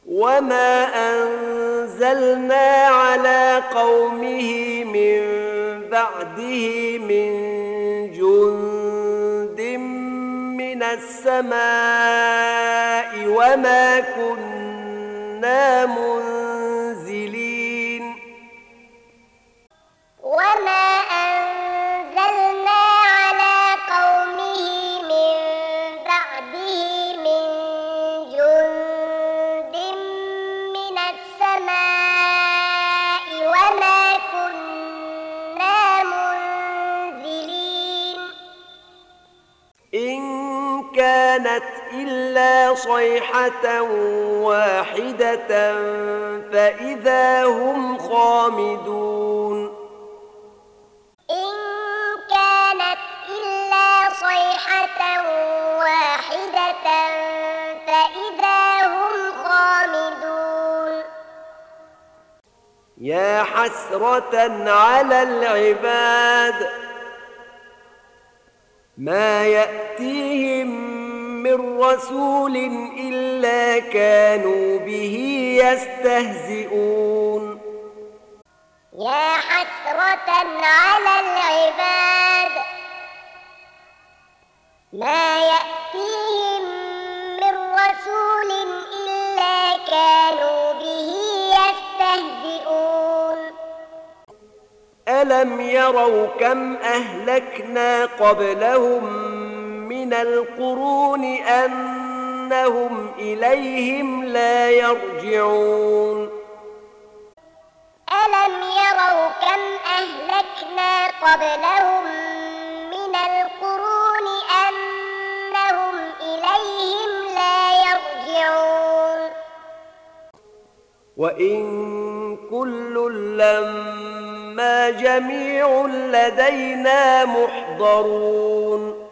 وما أنزلنا على قومه من بعده من جند من السماء وما كنا منزلين وما أنزلنا على قومه من بعده من جند من السماء وما كنا منزلين إن كانت إلا صيحة واحدة فإذا هم خامدون إن كانت إلا صيحة واحدة فإذا هم خامدون يا حسرة على العباد ما يأتيهم من رسول إلا كانوا به يستهزئون يا حسرة على العباد ما يأتيهم من رسول إلا كانوا به يستهزئون ألم يروا كم أهلكنا قبلهم من القرون أنهم إليهم لا يرجعون ألم يروا كم أهلكنا قبلهم من القرون أنهم إليهم لا يرجعون وإن كل لما جميع لدينا محضرون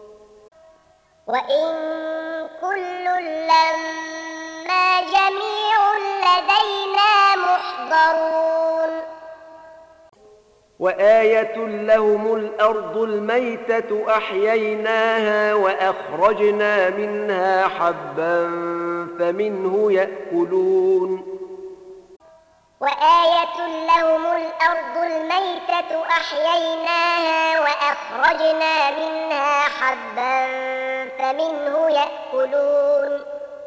وإن كل لما جميع لدينا محضرون وآية لهم الأرض الميتة أحييناها وأخرجنا منها حبا فمنه يأكلون وآية لهم الأرض الميتة أحييناها وأخرجنا منها حبا فمنه يأكلون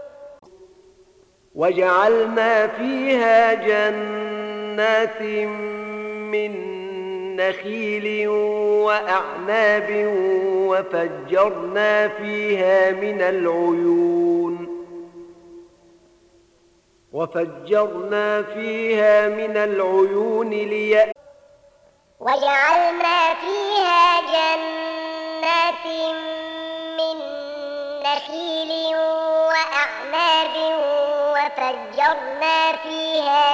وجعلنا فيها جنات من نخيل وأعناب وفجرنا فيها من العيون وجعلنا فيها جنات من نخيل وأعناب وفجرنا فيها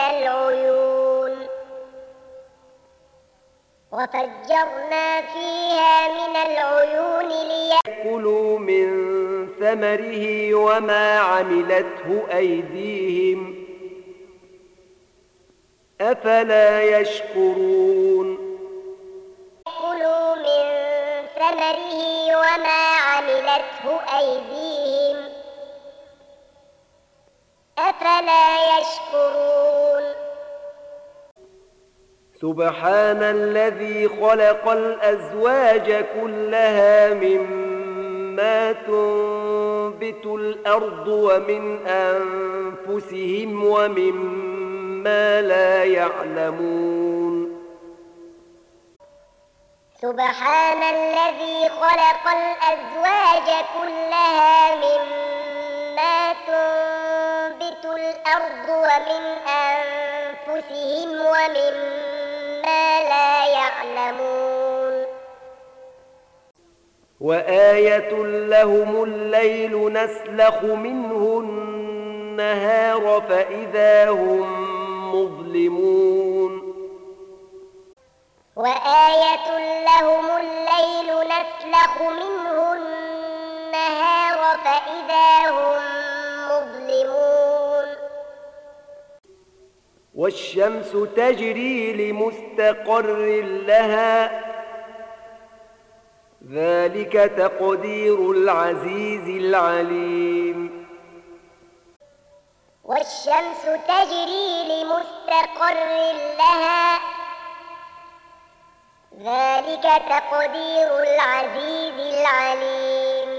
من العيون ليأكلوا من ثمره وما عملته أيديهم أفلا يشكرون يأكلوا من ثمره وما عملته أيديهم أفلا يشكرون سبحان الذي خلق الأزواج كلها مما تنبت الأرض ومن أنفسهم ومما لا يعلمون سبحان الذي خلق الأزواج كلها مما تنبت الأرض ومن أنفسهم ومما لا يعلمون وآية لهم الليل نسلخ منه النهار فإذا هم مظلمون وآية لهم الليل نسلخ منه النهار فإذا هم مظلمون والشمس تجري لمستقر لها ذلك تقدير العزيز العليم والشمس تجري لمستقر لها ذلك تقدير العزيز العليم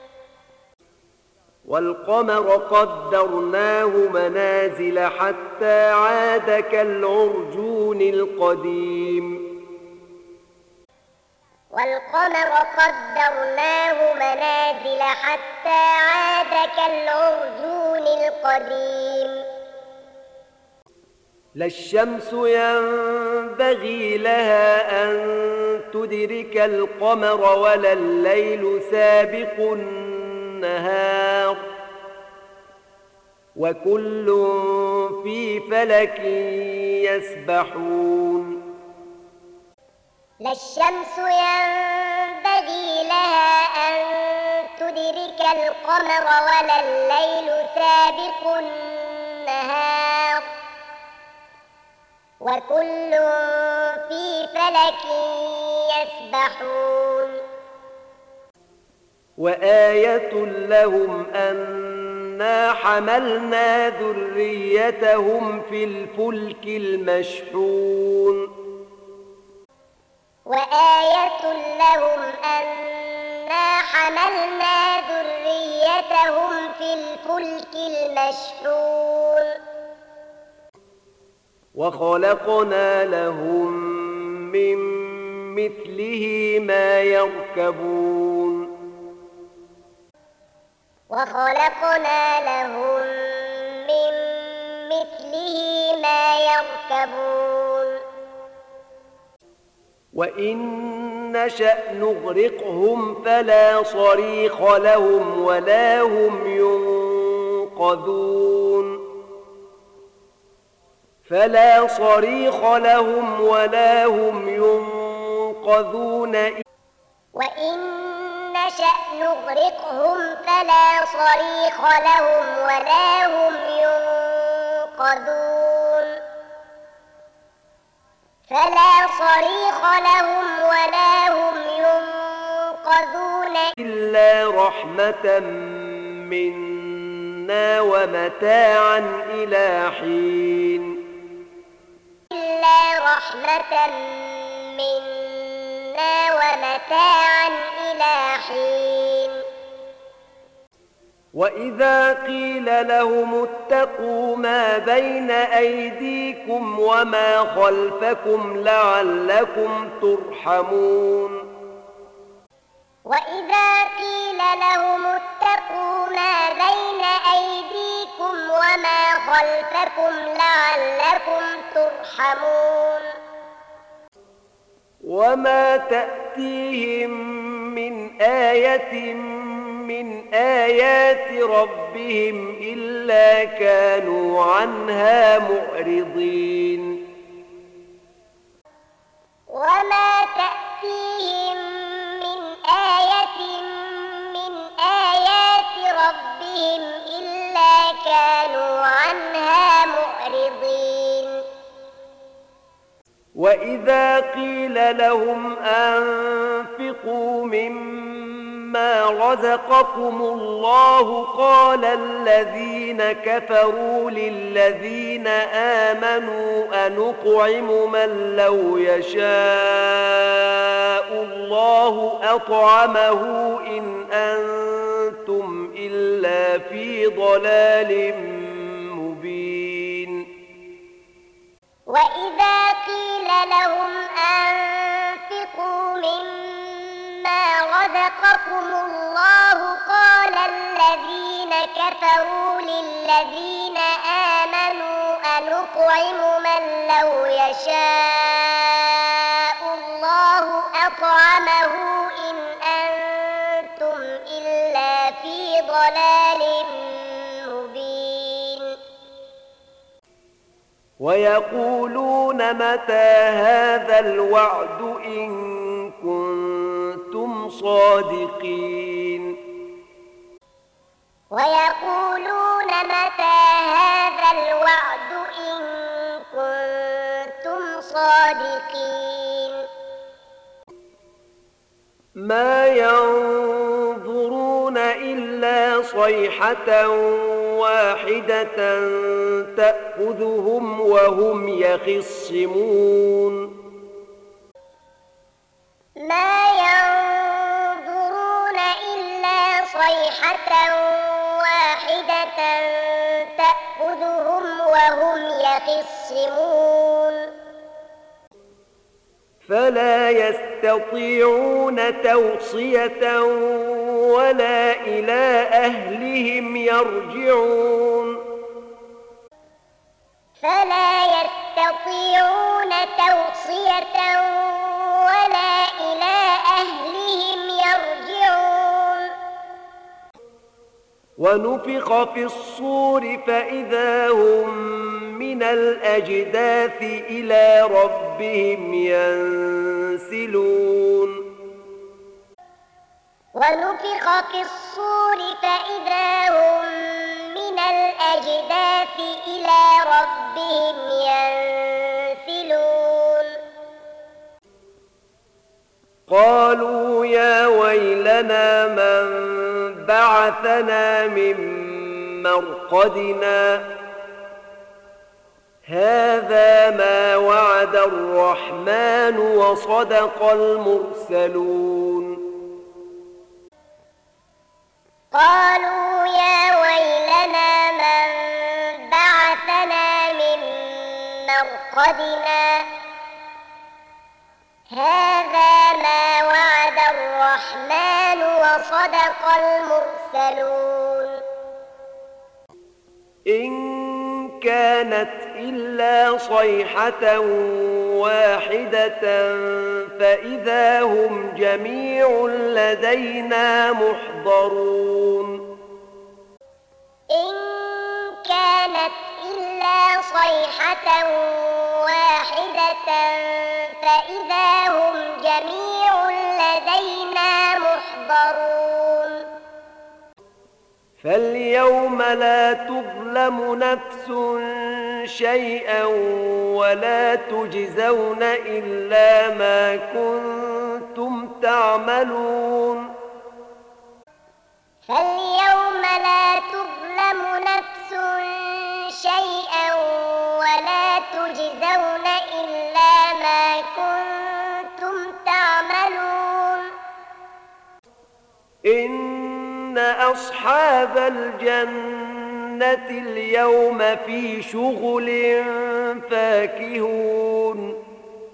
والقمر قدرناه منازل حتى عاد كالعرجون القديم والقمر قدرناه منازل حتى عاد كالعرجون القديم لا الشمس ينبغي لها أن تدرك القمر ولا الليل سابق النهار وكل في فلك يسبحون لا الشمس ينبغي لها أن تدرك القمر ولا الليل سابق النهار وكل في فلك يسبحون وآية لهم أنا حملنا ذريتهم في الفلك المشحون وآية لهم أنا حملنا ذريتهم في الفلك المشحون وخلقنا لهم من مثله ما يركبون وخلقنا لهم من مثله ما يركبون وإن نشأ نغرقهم فلا صريخ لهم ولا هم ينقذون فلا صريخ لهم ولا هم ينقذون وإن نشأ نغرقهم فلا صريخ لهم ولا هم ينقذون فلا صريخ لهم ولا هم ينقذون إلا رحمة منا ومتاعا إلى حين إلا رحمة منا ومتاعا إلى حين وإذا قيل لهم اتقوا ما بين أيديكم وما خلفكم لعلكم ترحمون وإذا قيل لهم اتقوا ما بين أيديكم وما خلفكم لعلكم ترحمون وما تأتيهم من آية من آيات ربهم إلا كانوا عنها معرضين وما تأتيهم من آية من آيات ربهم إلا كانوا عنها معرضين وإذا قيل لهم أنفقوا مما رزقكم الله قال الذين كفروا للذين آمنوا أنطعم من لو يشاء الله أطعمه إن أنتم إلا في ضلال مبين وإذا قيل لهم أنفقوا مما رزقكم الله قال الذين كفروا للذين آمنوا أنطعم من لو يشاء الله أطعمه إن أنتم إلا في ضلال مبين ويقولون متى هذا الوعد إن كنتم صادقين ويقولون متى هذا الوعد إن كنتم صادقين ما ينظرون إلا صيحة واحدة تأخذهم وهم يخصمون ما ينظرون إلا صيحة واحدة تأخذهم وهم يخصمون فلا يستطيعون توصية ولا إلى أهلهم يرجعون فلا يستطيعون توصية ولا إلى أهلهم يرجعون ونفخ في الصور فإذا هم من الأجداث إلى ربهم ينسلون ونفخ في الصور فإذا هم من الأجداث إلى ربهم ينسلون قالوا يا ويلنا من بعثنا من مرقدنا هذا ما وعد الرحمن وصدق المرسلون قالوا يا ويلنا من بعثنا من مرقدنا هذا ما وعد الرحمن وصدق المرسلون إن كانت إلا صيحة واحدة فإذا هم جميع لدينا محضرون إن كانت إلا صيحة واحدة فإذا هم جميع لدينا محضرون فاليوم لا تظلم نفس شيئا ولا تجزون إلا ما كنتم تعملون فاليوم لا تظلم نفس شيئا ولا تجزون إلا ما كنتم تعملون إن أصحاب الجنة اليوم في شغل فاكهون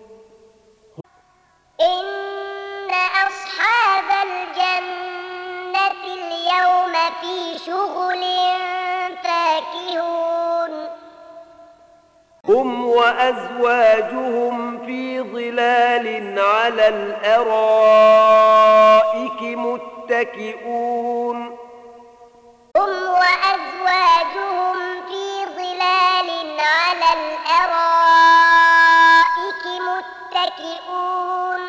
إن أصحاب الجنة اليوم في شغل فاكهون هم وأزواجهم في ظلال على الأرائك متكئون هم وأزواجهم في ظلال على الأرائك متكئون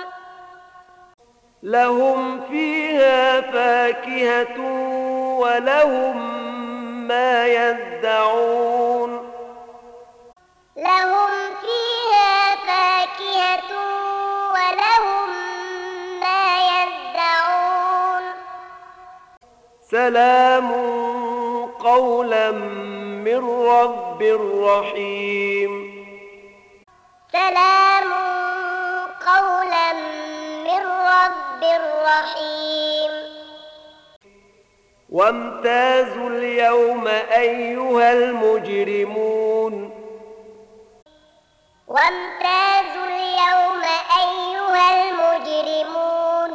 لهم فيها فاكهة ولهم ما يدعون لهم فيها فاكهة ولهم ما يدعون سلام قولا من رب رحيم سلام قولا من رب رحيم وامتازوا اليوم أيها المجرمون وامتازوا اليوم أيها المجرمون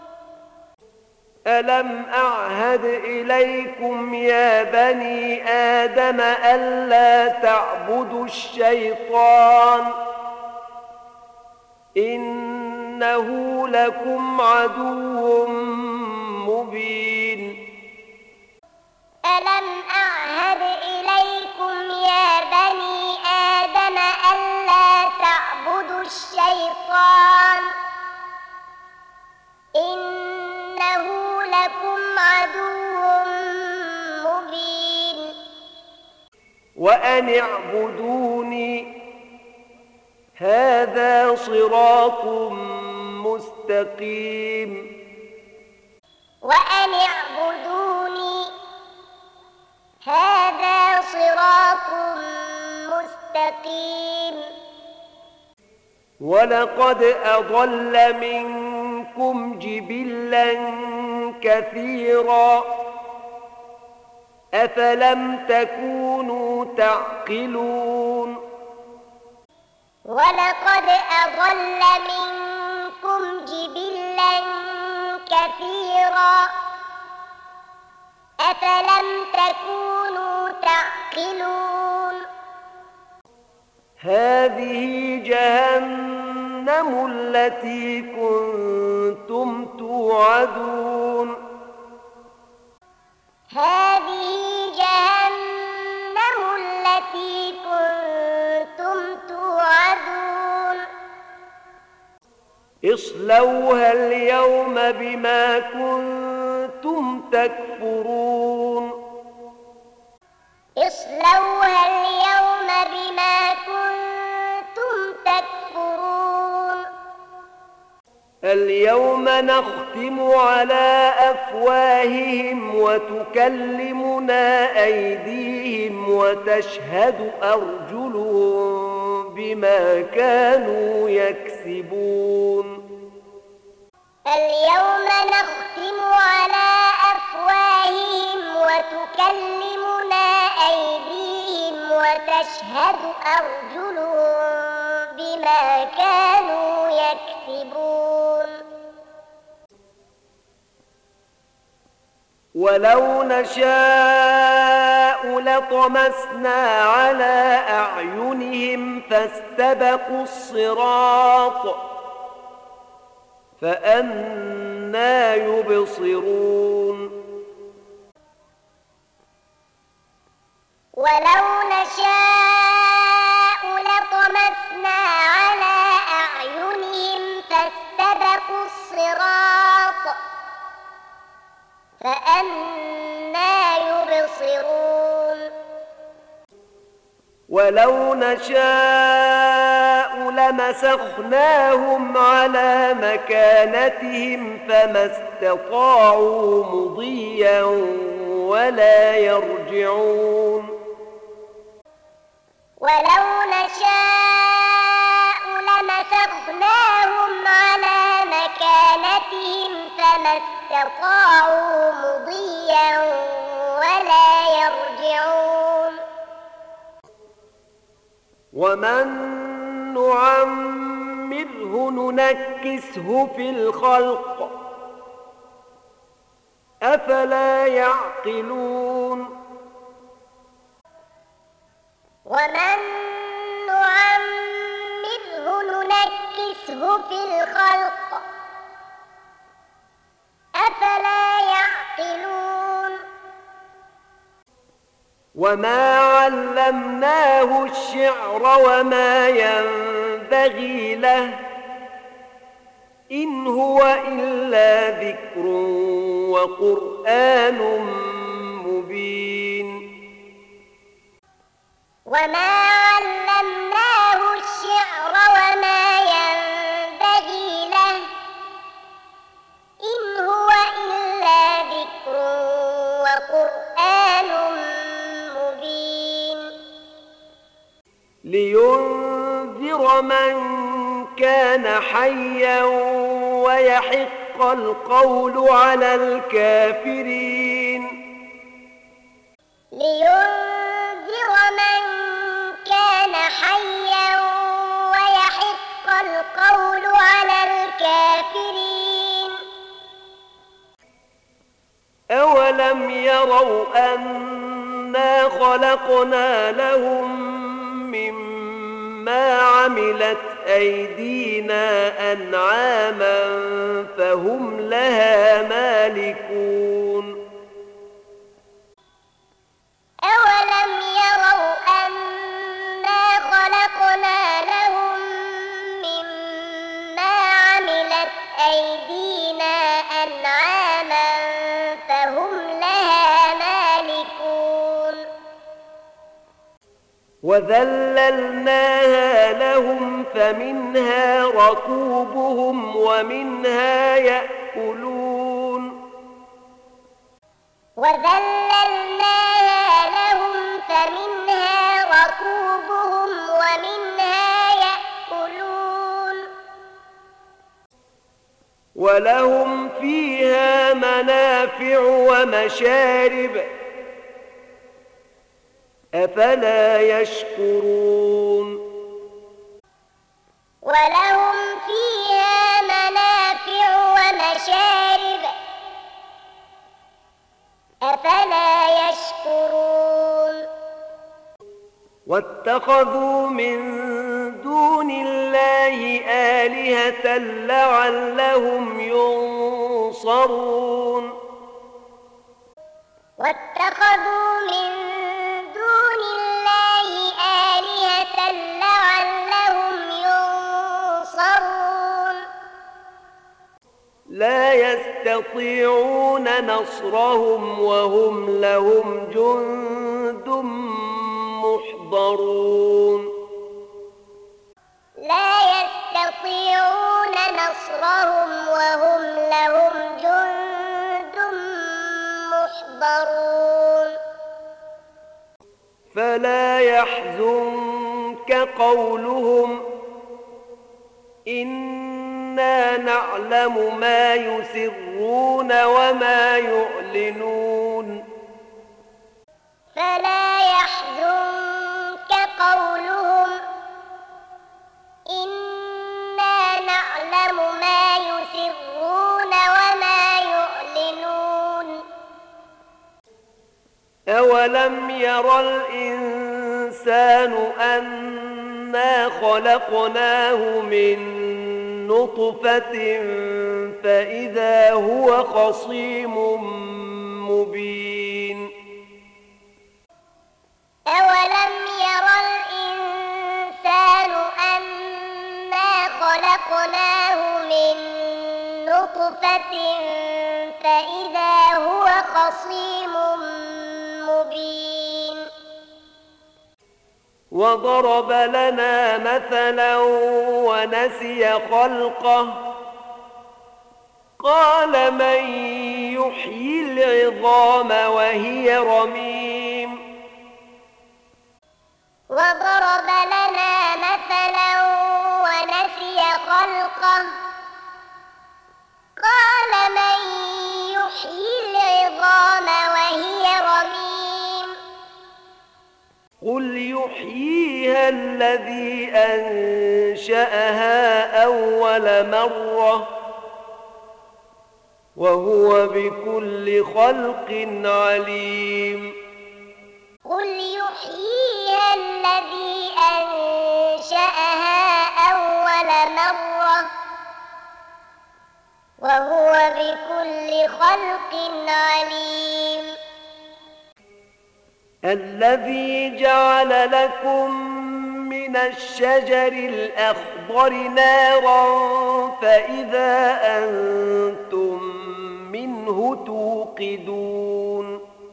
ألم أعهد إليكم يا بني آدم ألا تعبدوا الشيطان إنه لكم عدو مبين ألم أعهد إليكم يا بني آدم ألا تعبدوا الشيطان إنه لكم عدو مبين وأن اعبدوني هذا صراط مستقيم وأن اعبدوني هذا صراط مستقيم. ولقد أضل منكم جبلا كثيرا أفلم تكونوا تعقلون. ولقد أضل منكم جبلا كثيرا أفلم تكونوا تعقلون. هذه جهنم التي كنتم توعدون. هذه جهنم التي كنتم توعدون. اصلوها اليوم بما كنتم تكفرون. اصلوها اليوم بما كنتم تكفرون. اليوم نختم على أفواههم وتكلمنا أيديهم وتشهد أرجلهم بما كانوا يكسبون. اليوم نختم على أفواههم وتكلمنا أيديهم وتشهد أرجلهم بما كانوا يكسبون. ولو نشاء لطمسنا على أعينهم فاستبقوا الصراط فأنى يبصرون. ولو نشاء لطمسنا على أعينهم فاستبقوا الصراط فأنى يبصرون. ولو نشاء لمسخناهم على مكانتهم فما استطاعوا مضيا ولا يرجعون. ولو نشاء لمسخناهم على مكانتهم فما استطاعوا مضيا ولا يرجعون. ومن نعمره ننكسه في الخلق أفلا يعقلون. ومن نعمره ننكسه في الخلق أفلا يعقلون. وما علمناه الشعر وما ينبغي له إن هو إلا ذكر وقرآن مبين. وما علمناه الشعر وما ينبغي له إن هو إلا ذكر وقرآن مبين. لينذر من كان حيا ويحق القول على الكافرين. لينذر من كان حيا ويحق القول على الكافرين. أولم يروا أنا خلقنا لهم مما عملت أيدينا أنعاما فهم لها مالكون. أولم يروا أنا خلقنا لهم مما عملت أيدينا أنعاما فهم لها مالكون. وذللناها لهم فمنها ركوبهم ومنها يأكلون. وذللناها فمنها ركوبهم ومنها يأكلون ولهم فيها منافع ومشارب أفلا يشكرون ولهم فيها منافع ومشارب أفلا يشكرون واتخذوا من دون الله آلهة لعلهم ينصرون واتخذوا من دون الله آلهة لعلهم ينصرون لا يستطيعون نصرهم وهم لهم جند محضرون لا يستطيعون نصرهم وهم لهم جند محضرون فلا يحزنك قولهم إنا نعلم ما يسرون وما يعلنون فلا يحزنك قولهم إنا نعلم ما يسرون وما يعلنون أولم ير الإنسان أنا خلقناه من نطفة فإذا هو خصيم مبين أولم ير الإنسان أنا خلقناه من نطفة فإذا هو خصيم مبين وضرب لنا مثلا ونسي خلقه قال من يحيي العظام وهي رميم وضرب لنا مثلا ونسي خلقه قال من يحيي العظام وهي رميم قل يحييها الذي أنشأها أول مرة وهو بكل خلق عليم قل يحييها الذي أنشأها أول مرة وهو بكل خلق عليم الذي جعل لكم من الشجر الأخضر نارا فإذا أنتم منه توقدون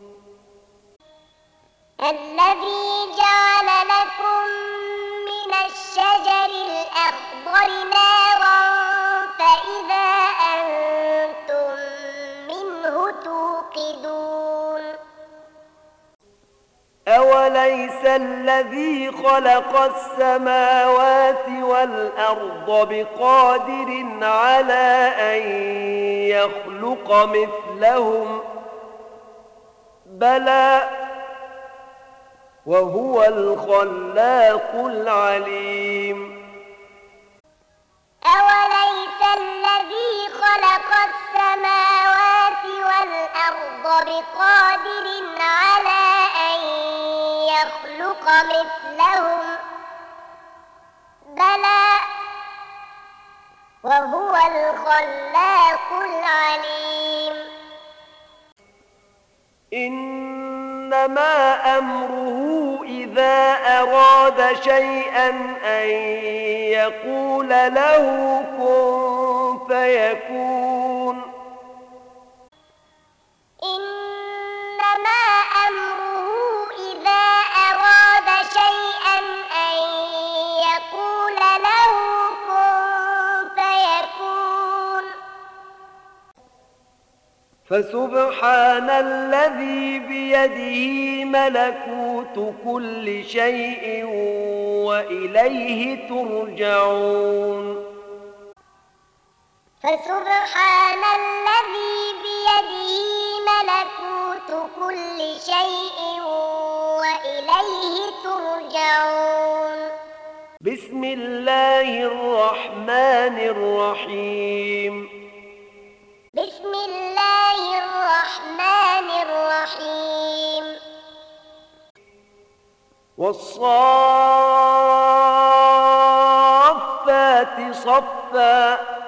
الذي جعل لكم من الشجر الأخضر نارا فإذا أنتم منه توقدون أوليس الذي خلق السماوات والأرض بقادر على أن يخلق مثلهم بلى وهو الخلاق العليم أوليس الذي خلق السماوات والأرض بقادر على أن يخلق مثلهم بلى وهو الخلاق العليم إنما أمره إذا أراد شيئا أن يقول له كن فيكون إنما أمره إذا أراد شيئا أن يقول له كن فيكون فسبحان الذي بيده ملكوت كل شيء وإليه ترجعون فسبحان الذي بيده ملكوت كل شيء وإليه ترجعون بسم الله الرحمن الرحيم بسم الله الرحمن الرحيم والصافات صفا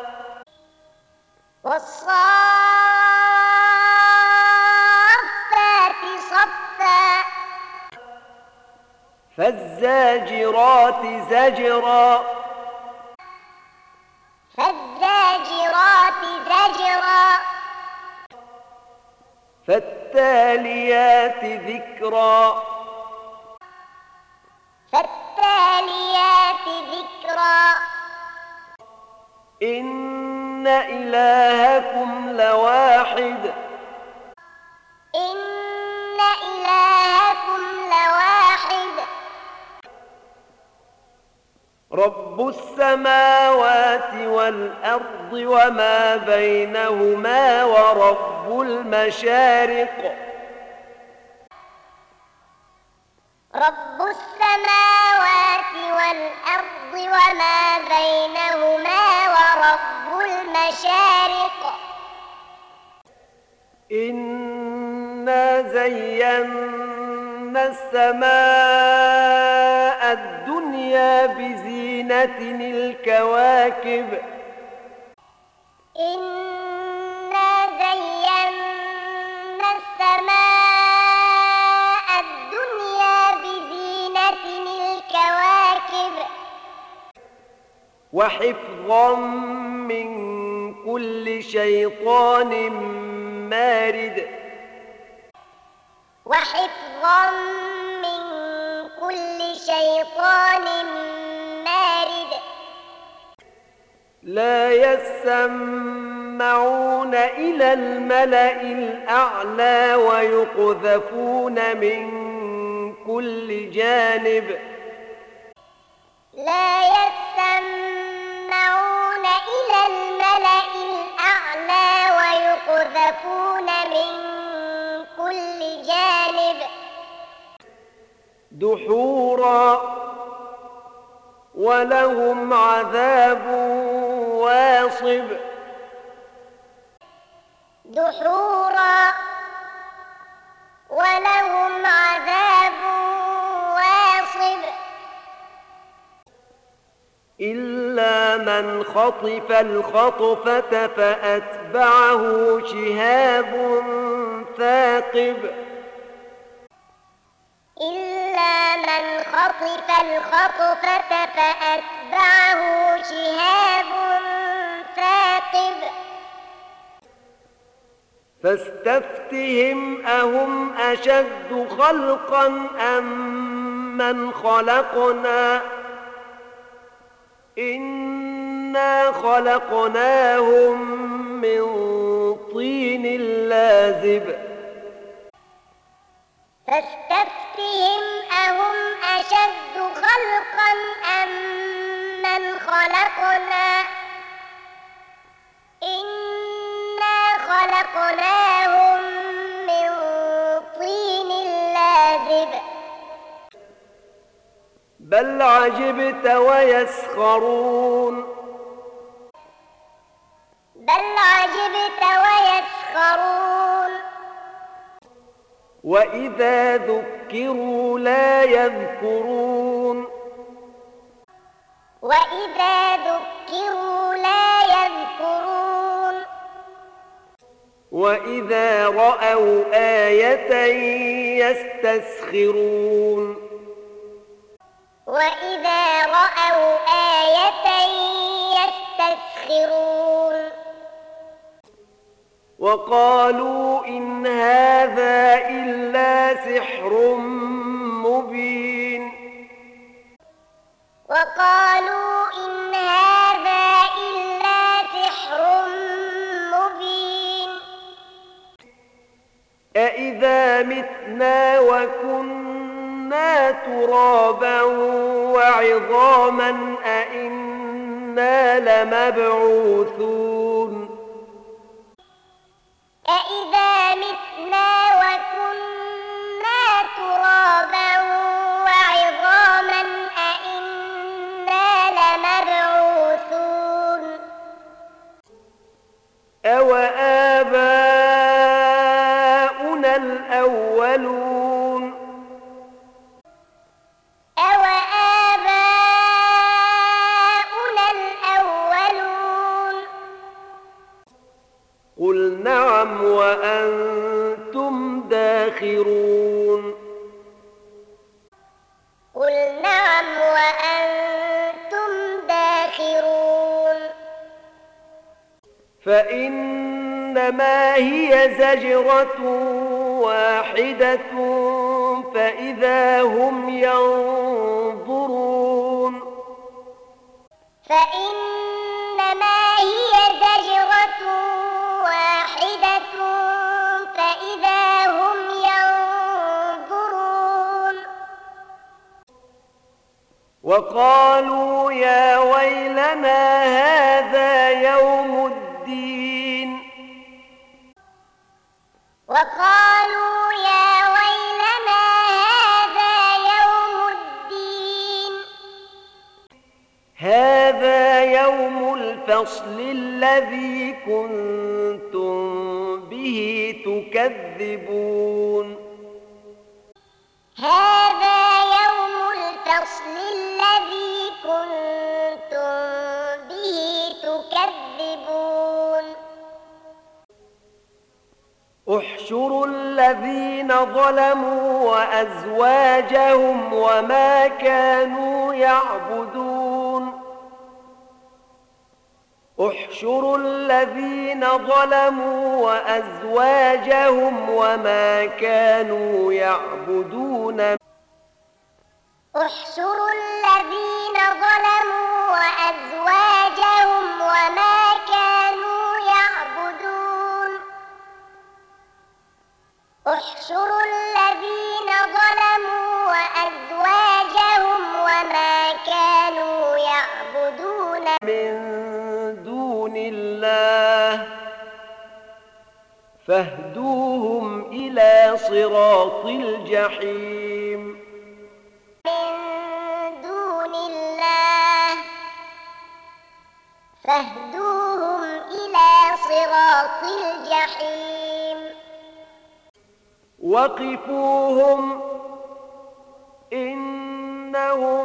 والصافات صفا فالزاجرات زجرا فالزاجرات زجرا فالتاليات ذكرا فالتاليات ذكرا إن إلهكم لواحد إن إلهكم لواحد رب السماوات والأرض وما بينهما ورب المشارق رب السماوات والأرض وما بينهما ورب المشارق إنا زينا السماء الدنيا بزينة الكواكب إنا زينا السماء الدنيا بزينة الكواكب وحفظا من كل شيطان مارد وحفظا من كل شيطان مارد لا يسمعون إلى الملأ الأعلى ويقذفون من كل جانب لا يسمعون إلى الملأ الأعلى ويقذفون من كل جانب دحورا ولهم عذاب واصب دحورا ولهم عذاب واصب إلا من خطف الخطفة فأتبعه شهاب ثاقب إلا من خطف الخطفة فأتبعه شهاب ثاقب فاستفتهم أهم أشد خلقا أم من خلقنا إنا خلقناهم من طين لازب فاستفتهم أهم أشد خلقا أم من خلقنا إنا خلقناهم من طين لازب بل عجبت ويسخرون بل عجبت ويسخرون وإذا ذكروا لا يذكرون وإذا ذكروا لا يذكرون وإذا رأوا آية يستسخرون وإذا رأوا آية يستسخرون وقالوا إن هذا إلا سحر مبين وقالوا إن هذا إلا سحر مبين ترابا وعظاما أئنا لمبعوثون أإذا متنا وكنا ترابا وعظاما أإنا لمبعوثون أوآباؤنا الأولون أوآباؤنا الأولون قل نعم وأنتم داخرون قل نعم وأنتم داخرون فإنما هي زجرة واحدة فإذا هم ينظرون فإنما هي زجرة واحدة فإذا هم ينظرون وقالوا يا ويلنا هذا يوم الدين وقالوا يا ويلنا هذا يوم الدين هذا يوم الفصل الذي كنتم به تكذبون هذا يوم الفصل الذي كنتم به تكذبون احشروا الذين ظلموا وأزواجهم وما كانوا يعبدون احشروا الذين ظلموا وأزواجهم وما كانوا يعبدون احشروا الذين ظلموا وأزواجهم وما كانوا يعبدون احشروا الذين ظلموا وأزواجهم وما كانوا يعبدون من دون الله فاهدوهم إلى صراط الجحيم من دون الله فاهدوهم إلى صراط الجحيم وقفوهم إنهم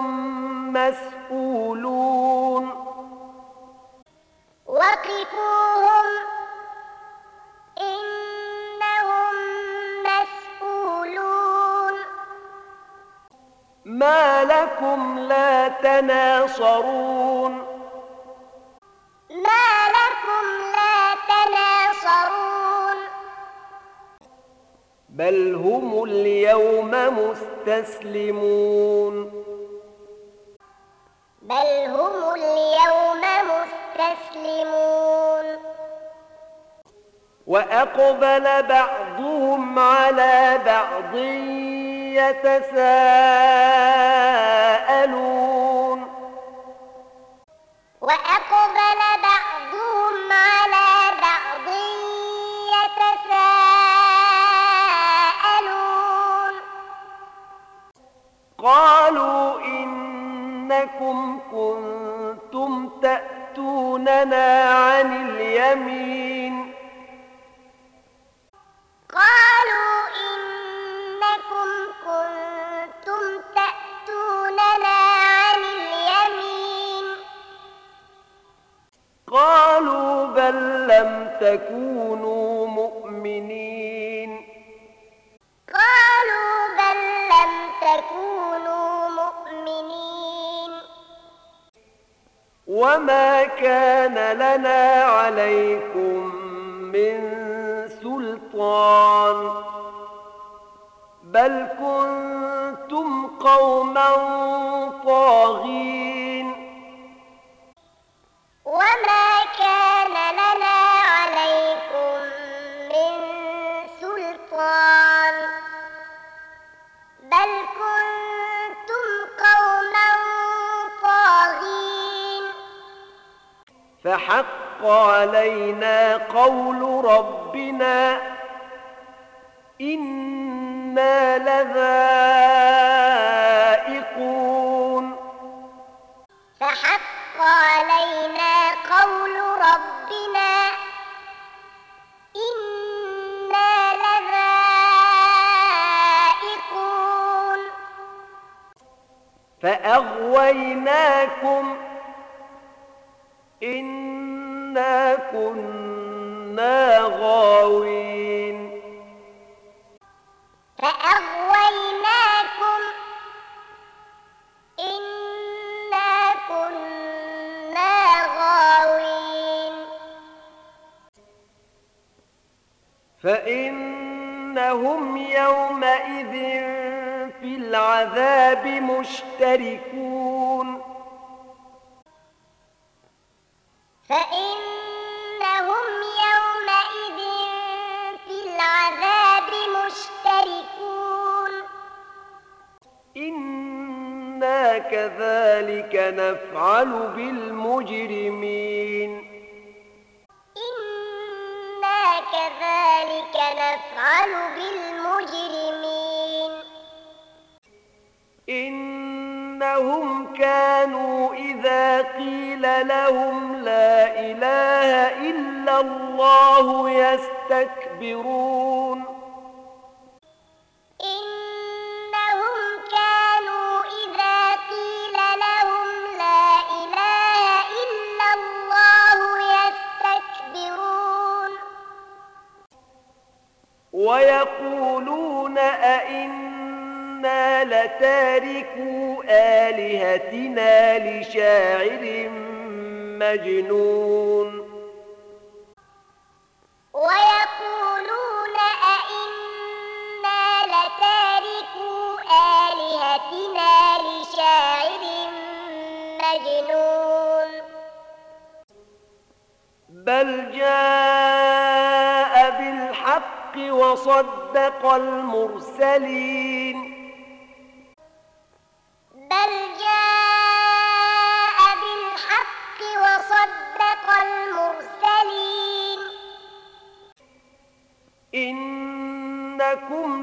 مسؤولون وقفوهم إنهم مسؤولون ما لكم لا تناصرون ما لكم لا تناصرون بل هم اليوم مستسلمون بل هم اليوم مستسلمون وأقبل بعضهم على بعض يتساءلون وأقبل بعضهم على بعض يتساءلون قالوا إنكم كنتم تأتوننا عن اليمين قالوا إنكم كنتم تأتوننا عن اليمين قالوا بل لم تكونوا مؤمنين قالوا بل لم تكونوا مؤمنين وما كان لنا عليكم من سلطان بل كنتم قوما طاغين وما كان لنا عليكم من سلطان بل كنتم فحق علينا قول ربنا إنا لذائقون فحق علينا قول ربنا إنا لذائقون فأغويناكم إنا كنا غاوين فأغويناكم إنا كنا غاوين فإنهم يومئذ في العذاب مشتركون فإنهم يومئذ في العذاب مشتركون إنا كذلك نفعل بالمجرمين إنا كذلك نفعل بالمجرمين إنهم كانوا إذا قيل لهم لا إله إلا الله يستكبرون إنهم كانوا إذا قيل لهم لا إله إلا الله يستكبرون ويقولون أئنا لتاركو آلهتنا لشاعر مجنون ويقولون أئنا لتاركو آلهتنا لشاعر مجنون بل جاء بالحق وصدق المرسلين بل جاء بالحق وصدق المرسلين إنكم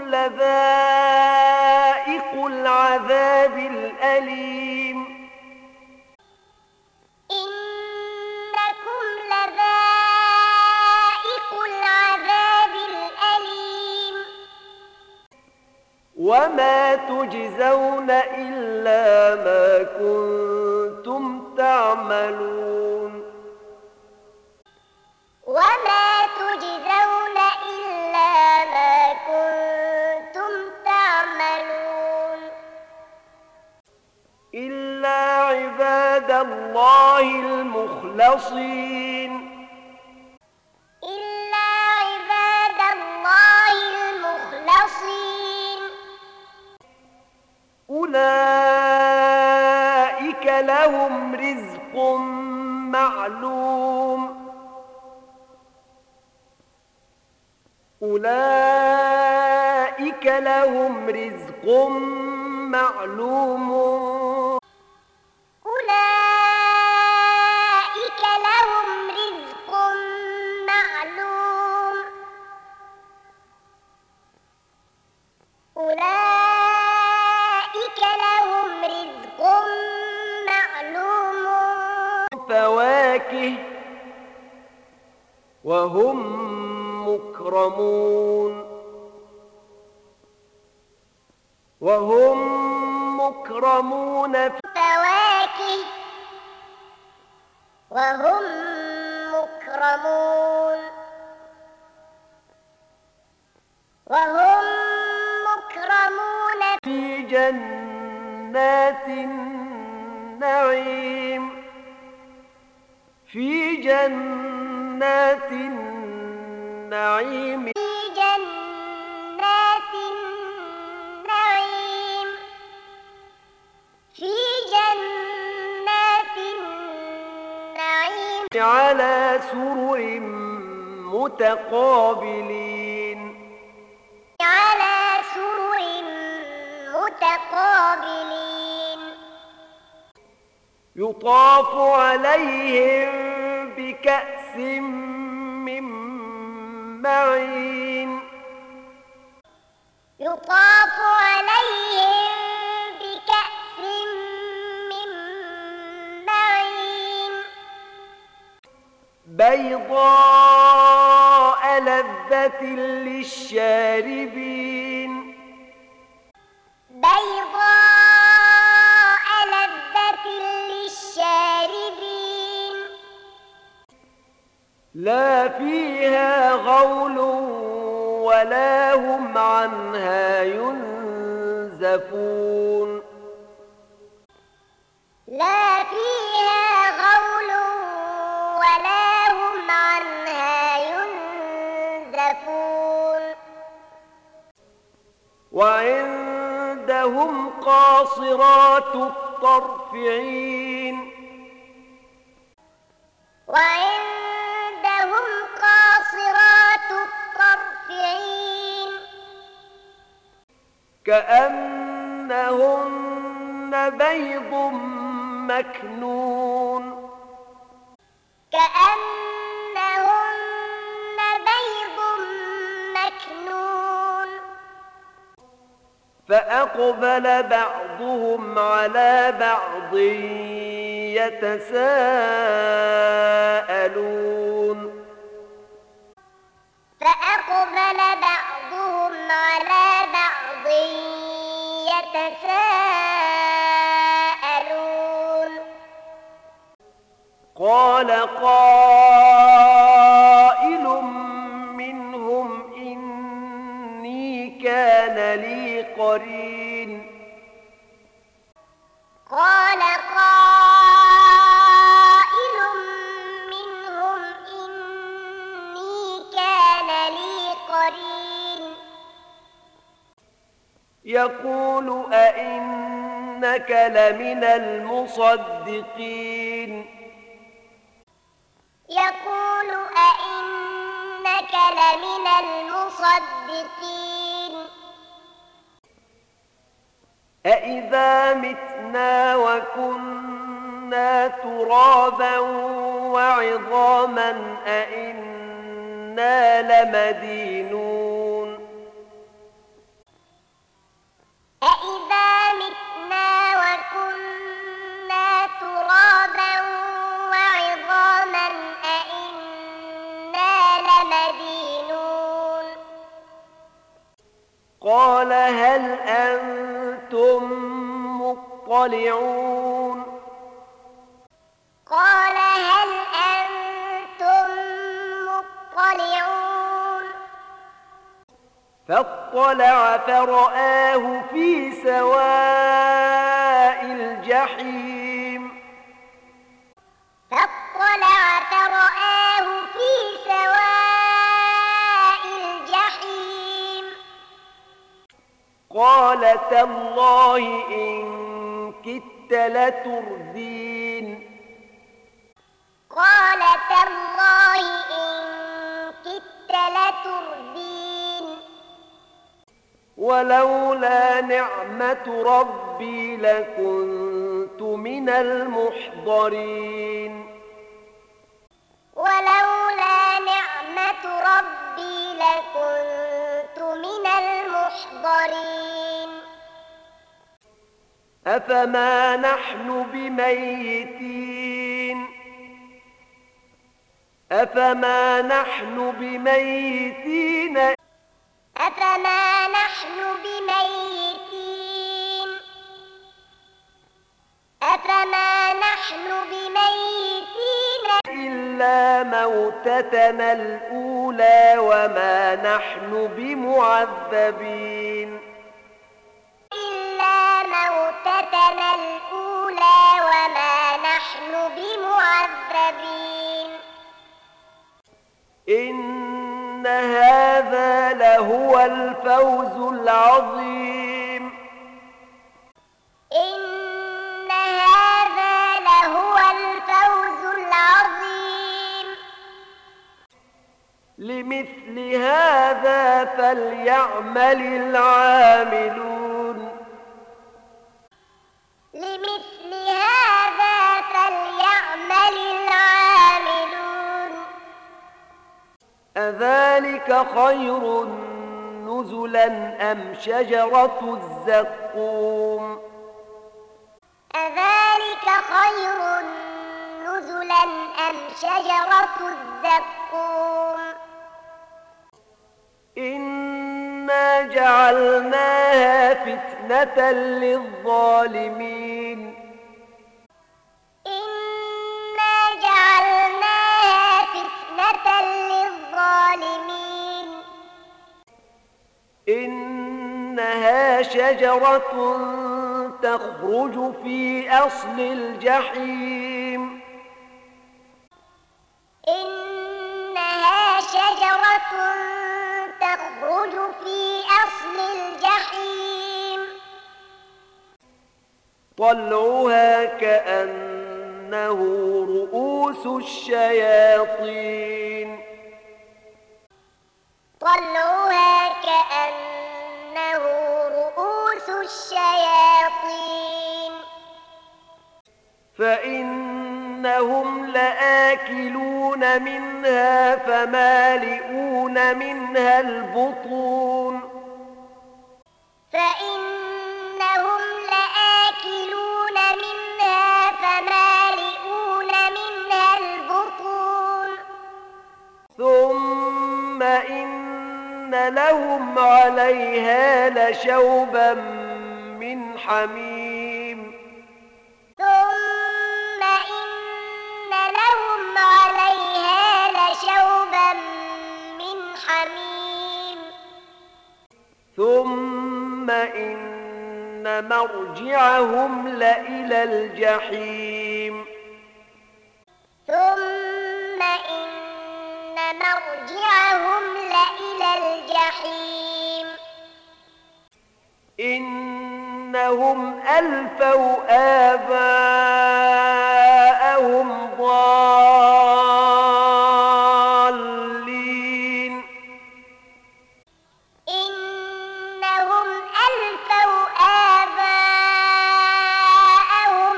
لذائق العذاب الأليم إنكم لذائق العذاب الأليم وما تجزون إلا ما كنتم تعملون وما تجزون إلا ما كنتم تعملون إلا عباد الله المخلصين إلا عباد الله المخلصين أولئك لهم رزق معلوم أولئك لهم رزق معلوم أولئك لهم رزق معلوم أولئك لهم رزق معلوم فواكه وهم مكرمون في فواكه وهم مكرمون في جنات النعيم في جنات النعيم في جنات النعيم في جنات النعيم على سرر متقابلين على سرر متقابلين يطاف عليهم بكأس من معين يطاف عليهم بكأس من معين بيضاء لذة للشاربين بيضاء لذة للشاربين لا فيها غول ولا هم عنها ينزفون لا فيها غول ولا هم عنها ينزفون وعندهم قاصرات الطرف عين وعندهم قاصرات الطرف عين كأنهن بيض مكنون كأنهن بيض مكنون فأقبل بعضهم على بعض يتساءلون فأقبل بعضهم على بعض يتساءلون قال قائل منهم إني كان لي قرين قال قائل منهم إني كان لي قرين يقول أئنك لمن المصدقين يقول أئنك لمن المصدقين أإذا متنا وكنا ترابا وعظاما أإنا لمدينون أإذا متنا وكنا ترابا وعظاما أإنا لمدينون قال هل أنتم مطلعون قال هل أنتم مطلعون فاطلع فرآه في سواء الجحيم فاطلع فرآه في سواء الجحيم قال تالله إن كدت لتردين قال تالله إن كدت لتردين ولولا نعمة ربي لكنت من المحضرين ولولا نعمة ربي لكنت من المحضرين أفما نحن بميتين أفما نحن بميتين أفما نحن بميتين أفما نحن بميتين إلا موتتنا الأولى وما نحن بمعذبين إلا موتتنا الأولى وما نحن بمعذبين إن هذا لهو الفوز العظيم إن هذا لهو الفوز العظيم لمثل هذا فليعمل العاملون لمثل هذا فليعمل العاملون أذلك خير نزلا أم شجرة الزقوم أذلك خير نزلا أم شجرة الزقوم إنا جعلناها فتنة للظالمين إنا جعلناها فتنة للظالمين إنها شجرة تخرج في أصل الجحيم إنها شجرة تخرج في أصل الجحيم طلعها كأنه رؤوس الشياطين طلعها كأنه رؤوس الشياطين فإنهم لآكلون منها فمالئون منها البطون فإنهم لآكلون منها فمالئون منها البطون ثم إن لهم عليها لشوبا من حميم ثم إن لهم عليها لشوبا من حميم ثم إن مرجعهم لإلى الجحيم ثم إن مرجعهم لإلى الجحيم إنهم ألفوا آباءهم ضالين إنهم ألفوا آباءهم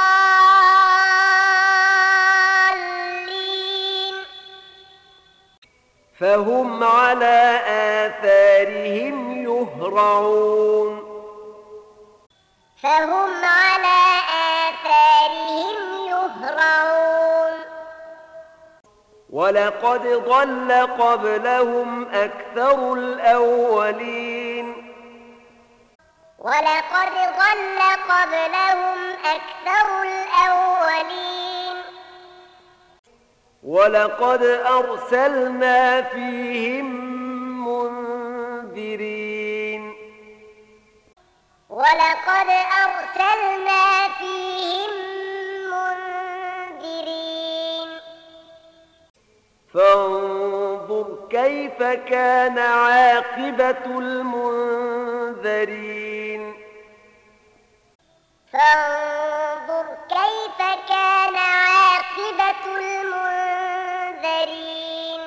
ضالين فهم على آثارهم يهرعون فهم على آثارهم يهرعون ولقد ضل قبلهم أكثر الأولين ولقد ضل قبلهم أكثر الأولين ولقد أرسلنا فيهم منذرين ولقد أرسلنا فيهم منذرين فانظر كيف كان عاقبة المنذرين فانظر كيف كان عاقبة المنذرين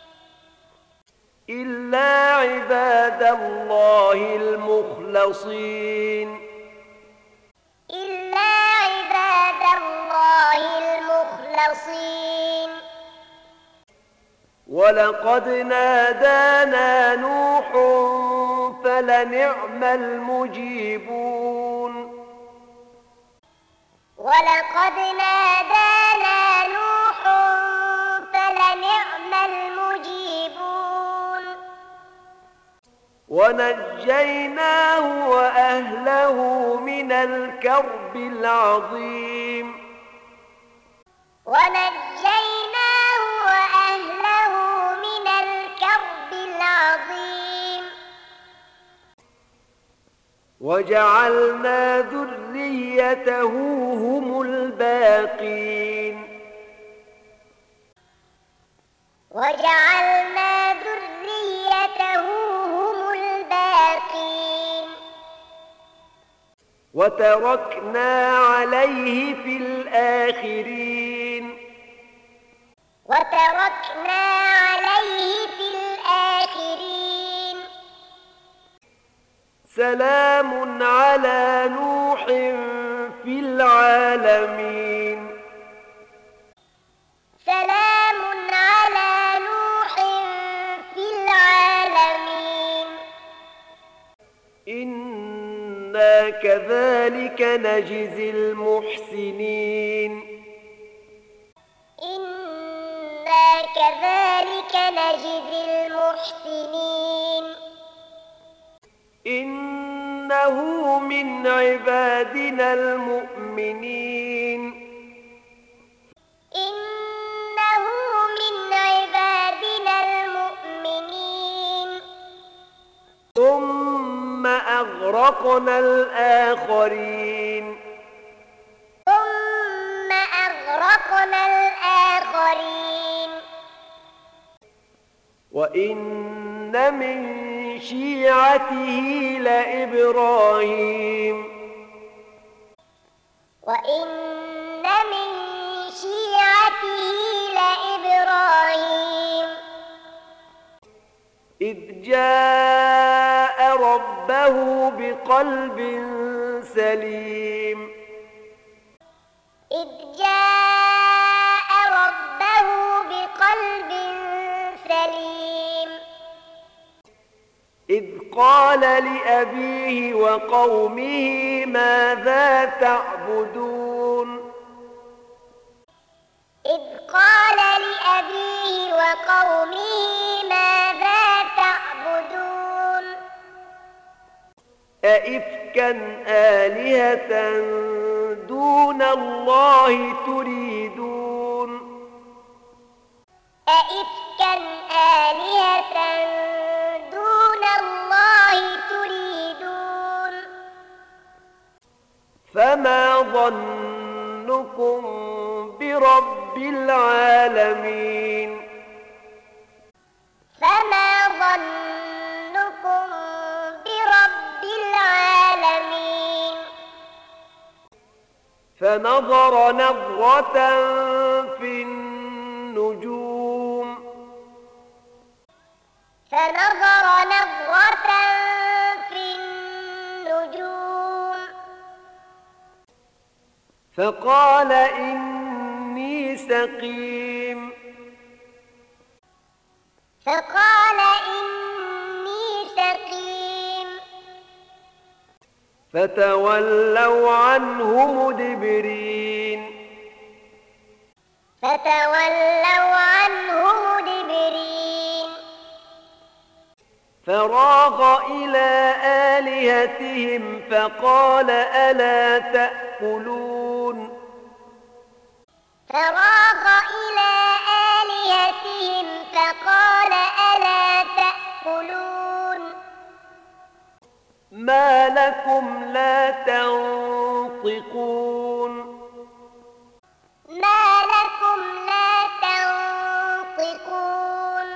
إلا عباد الله المخلصين إلا عباد الله المخلصين ولقد نادانا نوح فلنعم المجيبون ولقد نادانا نوح فلنعم المجيبون ونجيناه وأهله من الكرب العظيم ونجيناه وأهله من الكرب العظيم وجعلنا ذريته هم الباقين وجعلنا ذريته هم الباقين وتركنا عليه في الآخرين وتركنا عليه في الآخرين سلام على نوح في العالمين سلام على نوح في كذلك نجزي المحسنين إنا كذلك نجزي المحسنين إنه من عبادنا المؤمنين إنه من عبادنا المؤمنين ثم أغرقنا الآخرين ثم أغرقنا الآخرين وإن من شيعته لإبراهيم وإن من شيعته لإبراهيم إذ جاء ربه بقلب سليم إذ جاء ربه بقلب سليم إذ قال لأبيه وقومه ماذا تعبدون إذ قال لأبيه وقومه ماذا تعبدون أئفكا آلهة دون الله تريدون أئفكا آلهة دون الله تريدون فما ظنكم برب العالمين فما ظنكم برب العالمين فنظر نظرة في النجوم فنظر نظرة في النجوم فقال إني سقيم فقال إني سقيم فتولوا عنه مدبرين فتولوا عنه مدبرين فراغ إلى آلهتهم فقال ألا تأكلون فراغ إلى آلهتهم فقال ألا تأكلون ما لكم لا تنطقون ما لكم لا تنطقون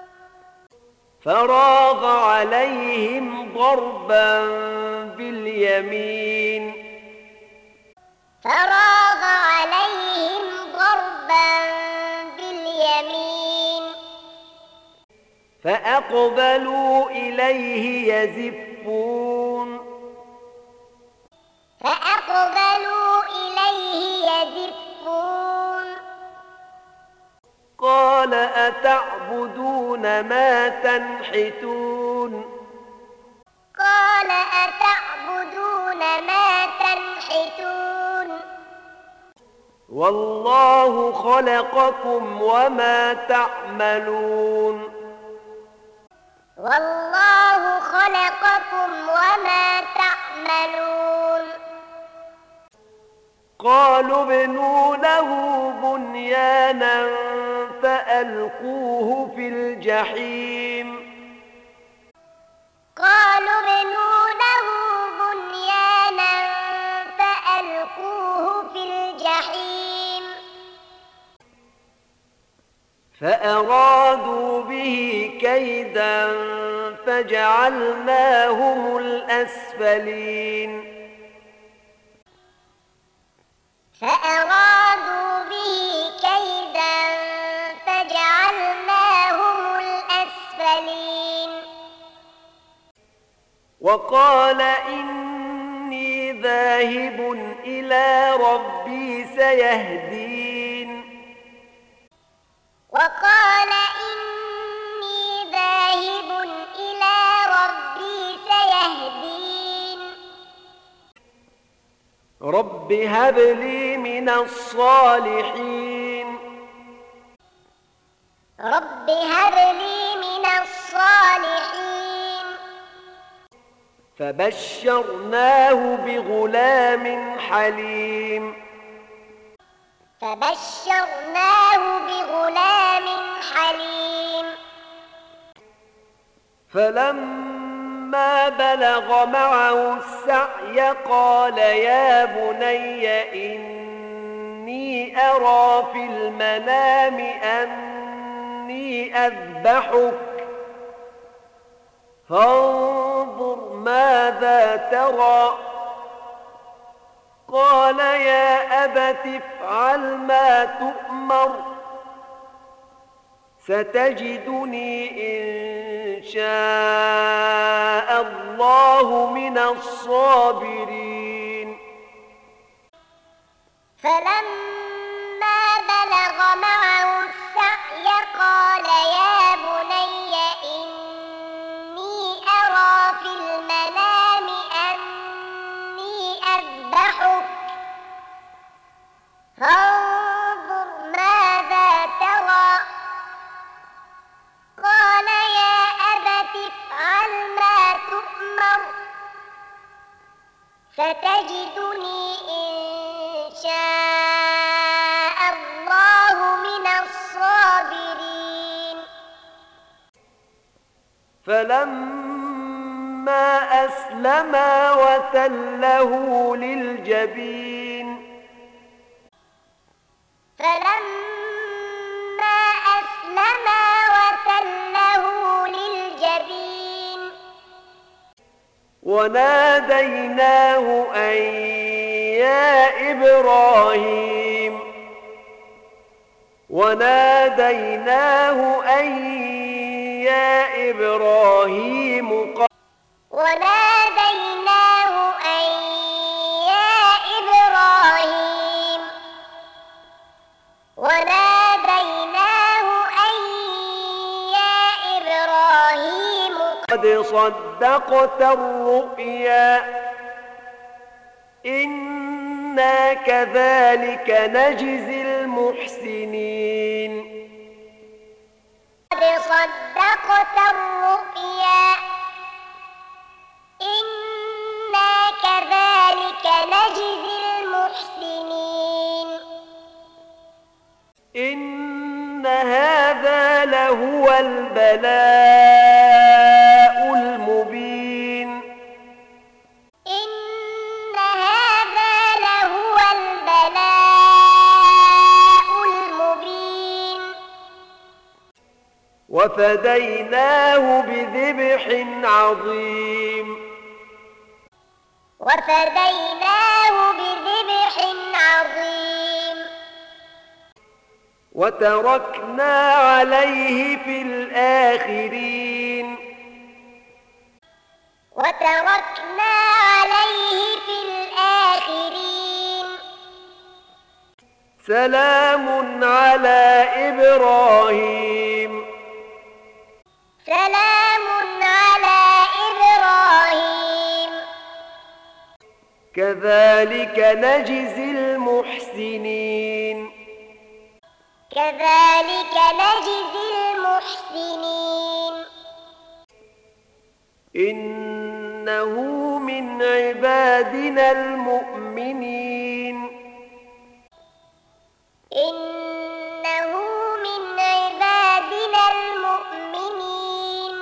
فراغ عليهم ضربا باليمين فراغ عليهم ضربا باليمين فأقبلوا إليه يزفون فأقبلوا إليه يزفون قال أتعبدون ما تنحتون قال أتعبدون ما تنحتون والله خلقكم وما تعملون والله خلقكم وما تعملون قالوا ابنوا له بنيانا فألقوه في الجحيم قالوا ابنوا له بنيانا فألقوه في الجحيم فأرادوا به كيدا فجعلناهم الأسفلين فأرادوا به كيدا فجعلناهم الأسفلين وقال إني ذاهب إلى ربي سيهدين وقال إني ذاهب إلى ربي سيهدين رب هب لي من الصالحين رب هب لي من الصالحين فبشرناه بغلام حليم فبشرناه بغلام حليم فلما بلغ معه السعي قال يا بني إني أرى في المنام أني أذبحك فانظر ماذا ترى قال يا أبت افعل ما تؤمر ستجدني إن شاء الله من الصابرين فلما بلغ معه السعي قال يا بني إني أرى في المنام أني أذبحك فانظر ماذا ترى قال يا أبت افعل ما تؤمر ستجدني إن شاء الله من الصابرين فلما أسلما وتله للجبين فلما أسلما وتله للجبين وناديناه أن يا إبراهيم وناديناه أن يا إبراهيم وناديناه أن يا إبراهيم وناديناه أن يا إبراهيم قد صدقت الرؤيا إنا كذلك نجزي المحسنين قد صدقت الرؤيا إنا كذلك نجزي المحسنين إن هذا لهو البلاء المبين إن هذا لهو البلاء المبين وفديناه بذبح عظيم وفديناه بذبح عظيم وتركنا عليه في الآخرين وتركنا عليه في الآخرين سلام على إبراهيم سلام على إبراهيم كذلك نجزي المحسنين كذلك نجزي المحسنين إنه من عبادنا المؤمنين إنه من عبادنا المؤمنين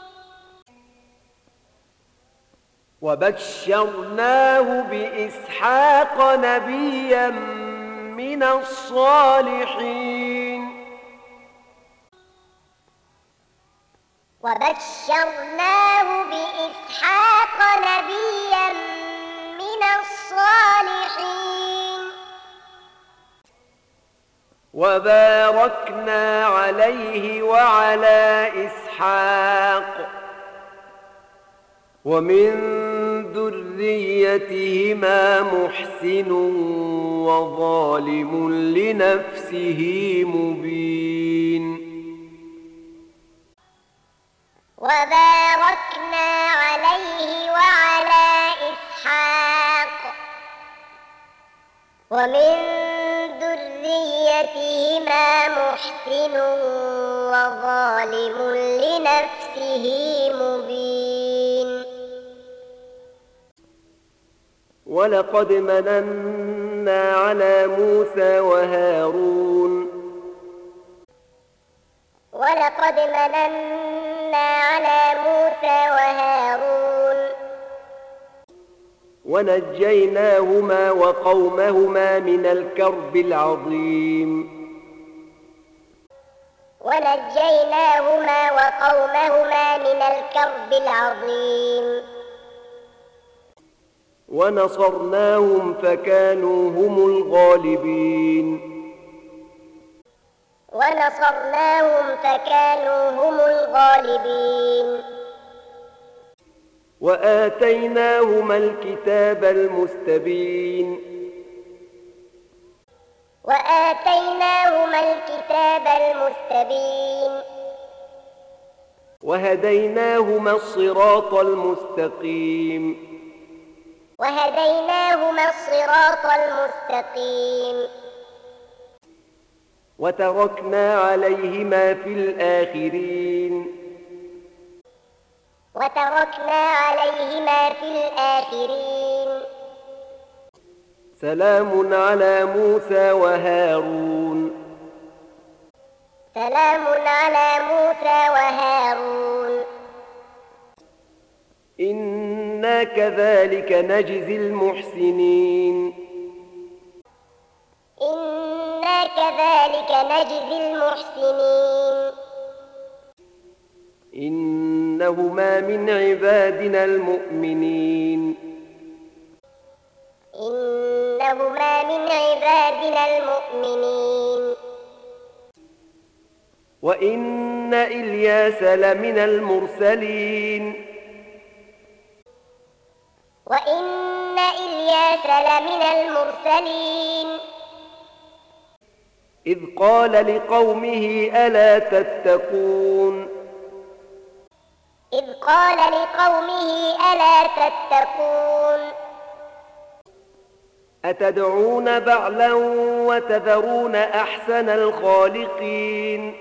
وبشرناه بإسحاق نبيا من الصالحين وبشرناه بإسحاق نبيا من الصالحين وباركنا عليه وعلى إسحاق ومن ذريتهما محسن وظالم لنفسه مبين وباركنا عليه وعلى إسحاق ومن ذريتهما محسن وظالم لنفسه مبين. ولقد مننا على موسى وهارون ولقد مننا على موسى وهارون ونجيناهما وقومهما من الكرب العظيم. ونجيناهما وقومهما من الكرب العظيم. ونصرناهم فكانوا هم الغالبين. ونصرناهم فكانوا هم الغالبين. وآتيناهما الكتاب المستبين. وآتيناهما الكتاب المستبين. وهديناهما الصراط المستقيم. وهديناهما الصراط المستقيم. وتركنا عليهما في الآخرين. وتركنا عليهما في الآخرين. سلام على موسى وهارون. سلام على موسى وهارون. إنا كذلك نجزي المحسنين. إنا كذلك نجزي المحسنين. إنهما من عبادنا المؤمنين. إنهما من عبادنا المؤمنين. وإن إلياس لمن المرسلين. وإن إلياس لمن المرسلين. إذ قال لقومه ألا تتقون. إذ قال لقومه ألا تتقون. أتدعون بعلا وتذرون أحسن الخالقين.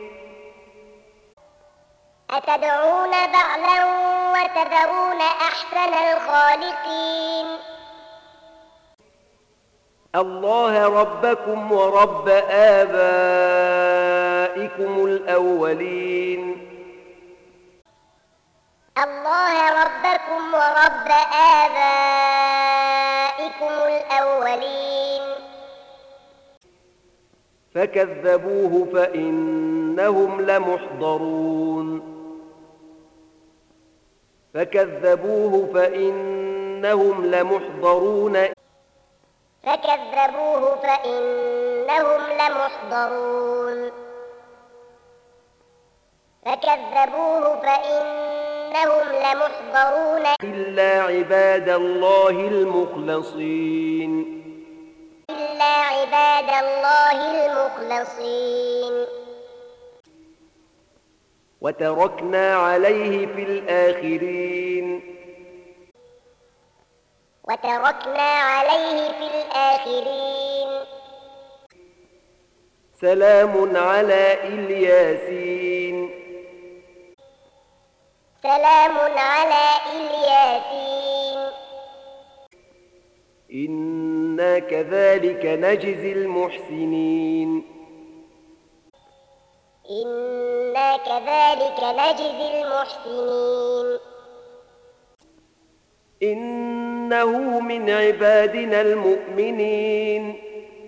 أتدعون بعلا وتذرون أحسن الخالقين. الله ربكم ورب آبائكم الأولين. الله ربكم ورب آبائكم الأولين. فكذبوه فإنهم لمحضرون. فكذبوه فإنهم لمحضرون. فكذبوه فإنهم لمحضرون. فكذبوه فإنهم لمحضرون. إلا عباد الله المخلصين. إلا عباد الله المخلصين. وتركنا عليه في الآخرين. وتركنا عليه في الآخرين. سلام على إلياسين. سلام على إلياسين. إنا كذلك نجزي المحسنين. إنا كذلك نجزي المحسنين. إنه من عبادنا المؤمنين.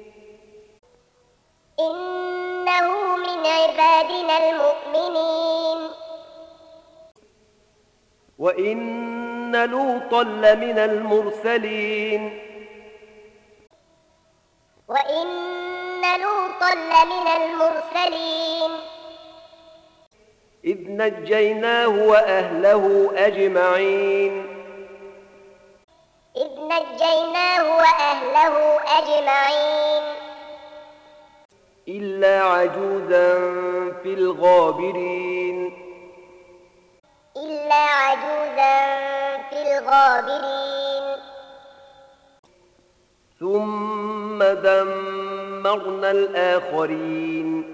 إنه من عبادنا المؤمنين. وإن لوطا لمن المرسلين. وإن لوطا لمن المرسلين. إذ نجيناه وأهله أجمعين. إذ نجيناه وأهله أجمعين. إلا عجوزا في الغابرين. إلا عجوزا في الغابرين. ثم دمرنا الآخرين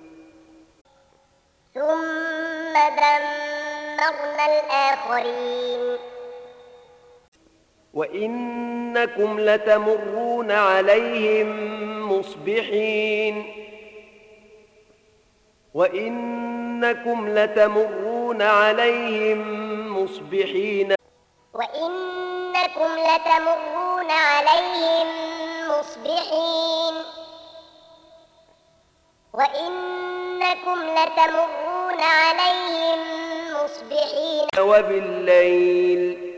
ثم دمرنا الآخرين وإنكم لتمرون عليهم مصبحين وإنكم لتمرون عليهم مصبحين وإنكم لتمرون عليهم مصبحين وإنكم لتمرون عليهم مصبحين وبالليل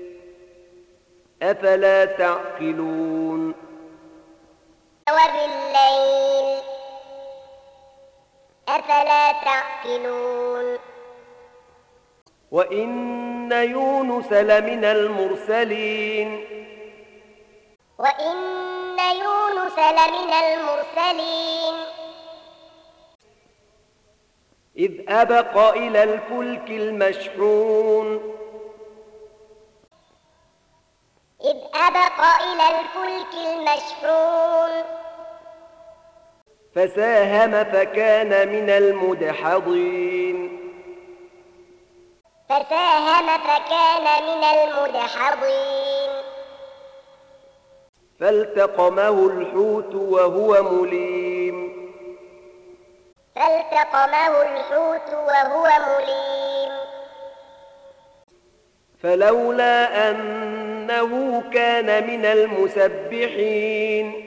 أفلا تعقلون وبالليل أفلا تعقلون وإن يونس لمن المرسلين وإن يونس لمن المرسلين إذ أبق إلى الفلك المشحون إذ أبق إلى الفلك المشحون فساهم فكان من المدحضين فساهم فكان من المدحضين فالتقمه الحوت وهو مليم فالتقمه الحوت وهو مليم فلولا أنه كان من المسبحين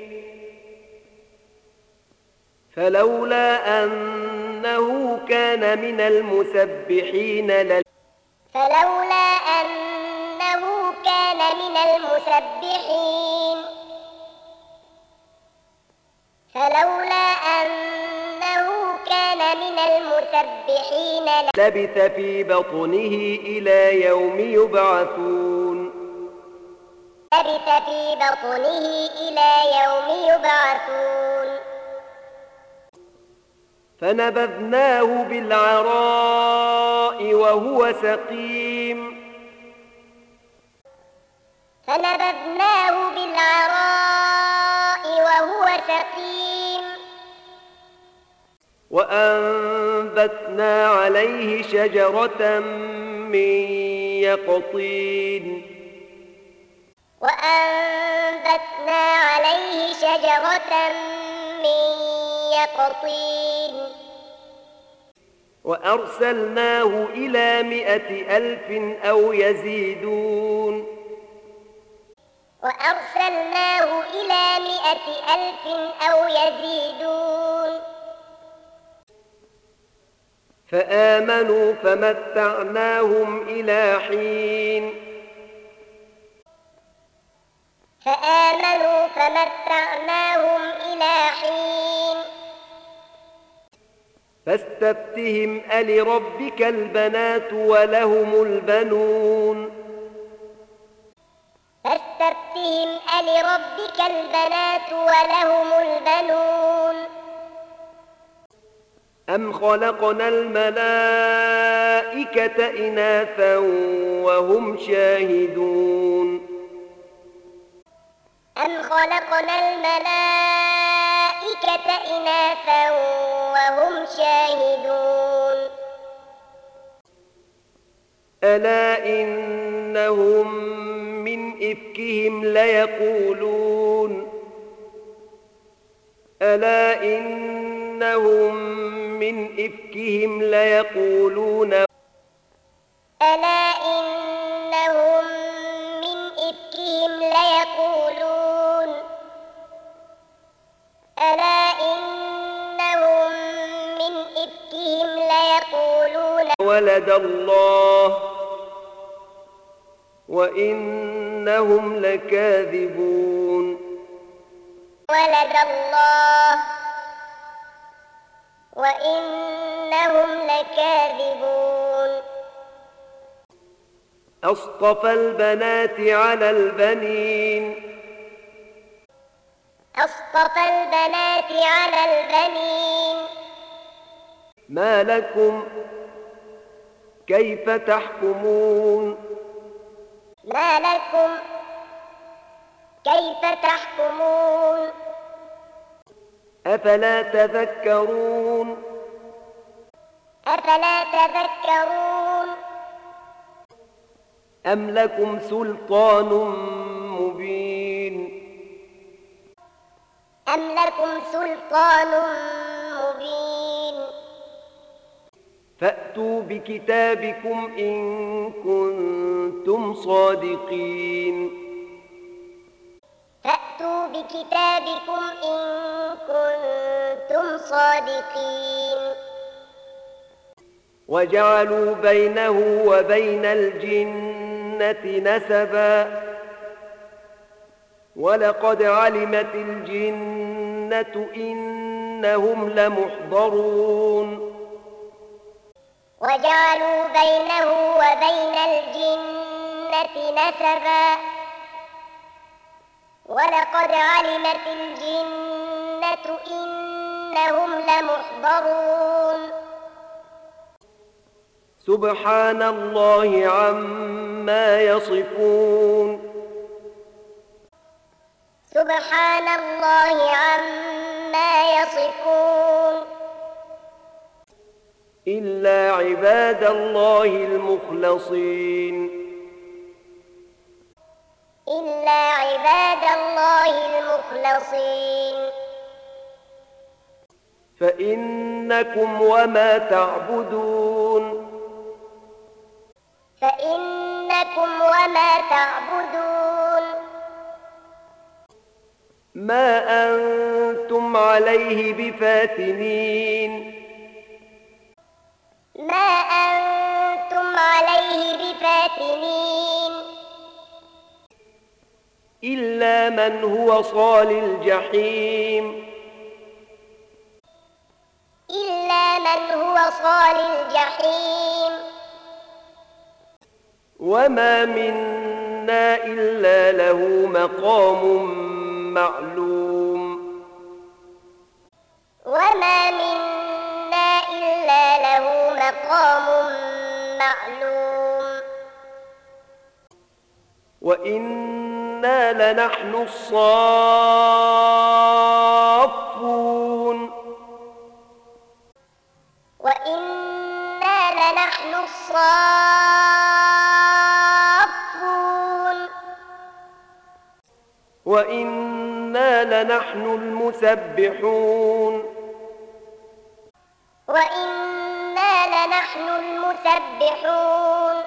فلولا أنه كان من المسبحين فلولا أنه كان من المسبحين فلولا أنه كان من المسبحين لبث في بطنه إلى يوم يبعثون لبث في بطنه إلى يوم يبعثون فنبذناه بالعراء وهو سقيم فنبذناه بالعراء وهو سقيم وأنبتنا عليه شجرة من يقطين وأنبتنا عليه شجرة من يقطين وأرسلناه إلى 100,000 أو يزيدون وأرسلناه إلى 100,000 أو يزيدون فآمنوا فمتعناهم إلى حين فآمنوا فمتعناهم إلى حين فاستفتهم ألربك البنات ولهم البنون فاستفتهم ألربك البنات ولهم البنون أم خلقنا الملائكة إناثا وهم شاهدون أم خلقنا الملائكة إناثا وهم شاهدون ألا إنهم من إفكهم ليقولون ألا إنهم من إفكهم ليقولون ألا إنهم من إفكهم ليقولون ألا إنهم من إفكهم ليقولون ولد الله وإنهم لكاذبون ولد الله وإنهم لكاذبون أصطفى البنات على البنين أصطفى البنات على البنين ما لكم كيف تحكمون ما لكم كيف تحكمون أفلا تذكرون أفلا تذكرون أم لكم سلطان مبين أم لكم سلطان مبين فأتوا بكتابكم إن كنتم صادقين فأتوا بكتابكم إن كنتم صادقين وجعلوا بينه وبين الجنة نسبا ولقد علمت الجنة إنهم لمحضرون وجعلوا بينه وبين الجنة نسبا ولقد علمت الجنة إنهم لمحضرون سبحان الله عما يصفون سبحان الله عما يصفون إلا عباد الله المخلصين إلا عباد الله المخلصين فإنكم وما تعبدون فإنكم وما تعبدون ما أنتم عليه بفاتنين ما أنتم عليه بفاتنين إلا من هو صال الجحيم إلا من هو صال الجحيم وما منا إلا له مقام معلوم وما منا إلا له مقام معلوم وإنا لنحن الصافون وإنا لنحن الصافون وإنا لنحن المسبحون وإنا لنحن المسبحون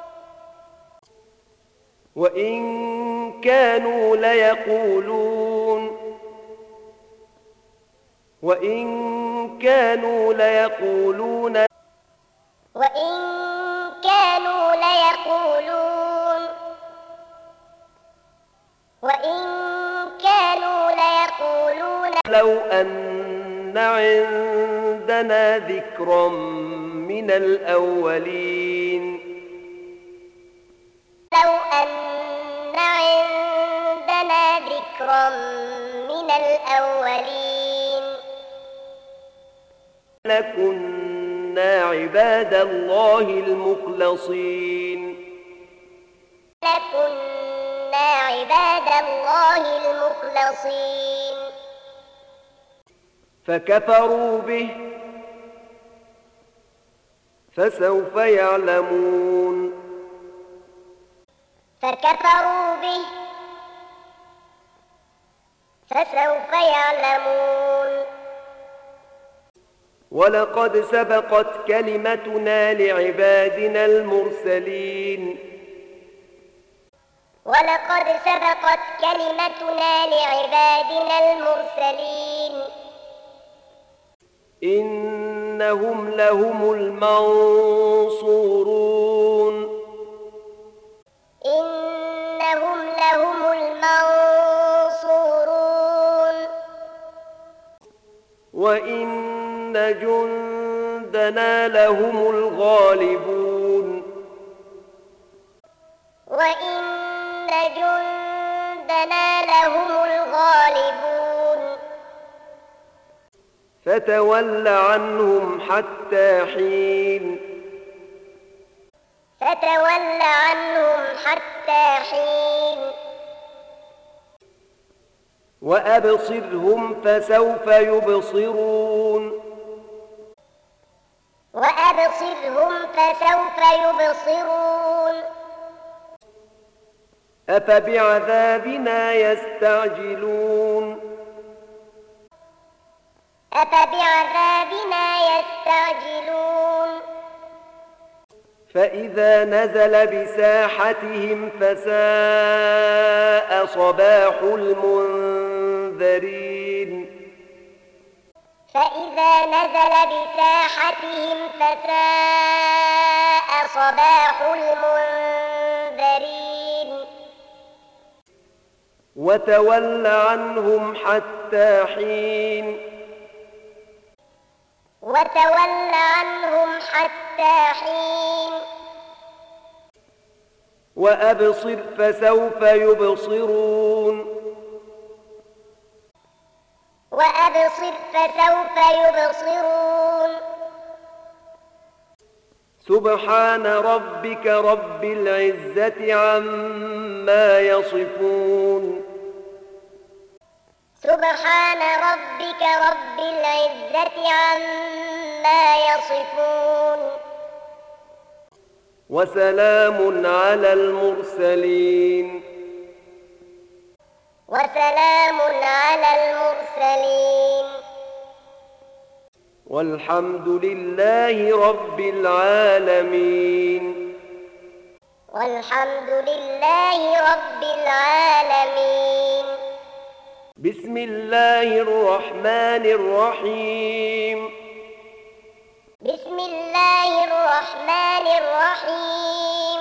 وإن كانوا ليقولون وإن كانوا ليقولون وإن كانوا ليقولون وإن كانوا ليقولون لو أن عندنا ذكرا من الأولين لو أن عندنا ذكرا من الأولين لكنا عباد الله المخلصين لكنا عباد الله المخلصين فكفروا به فسوف يعلمون فكفروا به فسوف يعلمون ولقد سبقت كلمتنا لعبادنا المرسلين ولقد سبقت كلمتنا لعبادنا المرسلين إنهم لهم المنصورون إنهم لهم المنصورون وإن جندنا لهم الغالبون وإن جندنا لهم الغالبون فتول عنهم حتى حين فتول عنهم حتى حين وأبصرهم فسوف يبصرون وأبصرهم فسوف يبصرون أفبعذابنا يستعجلون أفبعذابنا يستعجلون فإذا نزل بساحتهم فساء صباح المنذرين فإذا نزل بساحتهم فساء صباح المنذرين وتول عنهم حتى حين وتول عنهم حتى حين وأبصر فسوف يبصرون وأبصر فسوف يبصرون سبحان ربك رب العزة عما يصفون سبحان ربك رب العزة عما يصفون وسلام على المرسلين وسلام على المرسلين والحمد لله رب العالمين والحمد لله رب العالمين بسم الله الرحمن الرحيم بسم الله الرحمن الرحيم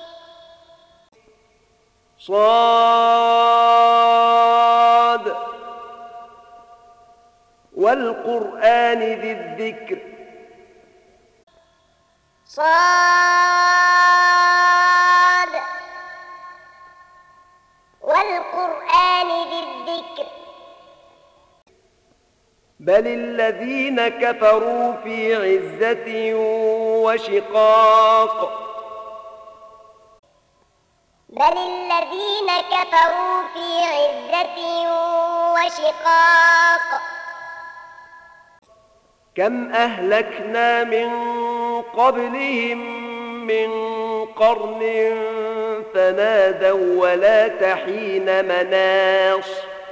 صاد والقرآن ذي الذكر صاد والقرآن ذي الذكر بل الذين كفروا في عزة وشقاق بل الذين كفروا في عزة وشقاق كم أهلكنا من قبلهم من قرن فنادوا ولا تحين مناص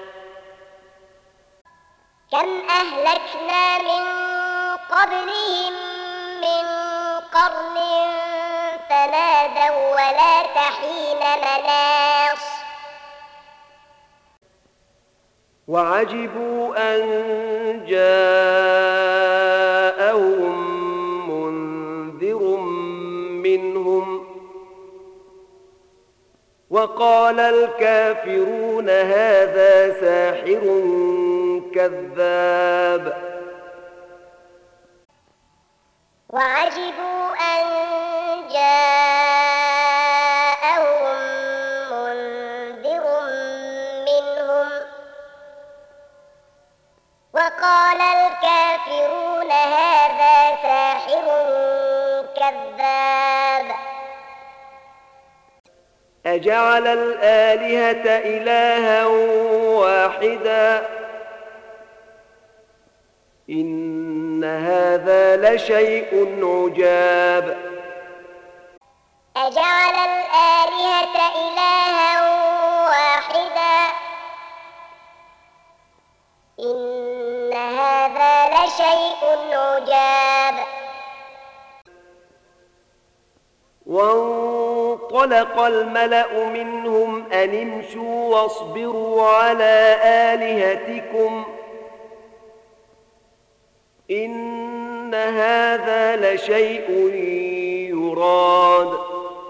كم أهلكنا من قبلهم من قرن فنادوا ولا تحين مناص وعجبوا أن جاءهم منذر منهم وقال الكافرون هذا ساحر كذاب وعجبوا أن جاءهم منذر منهم وقال الكافرون هذا ساحر كذاب أجعل الآلهة إلها واحدا إن هذا لشيء عجاب أجعل الآلهة إلها واحدا إن هذا لشيء عجاب وانطلق الملأ منهم أن امشوا واصبروا على آلهتكم إن هذا لشيء يراد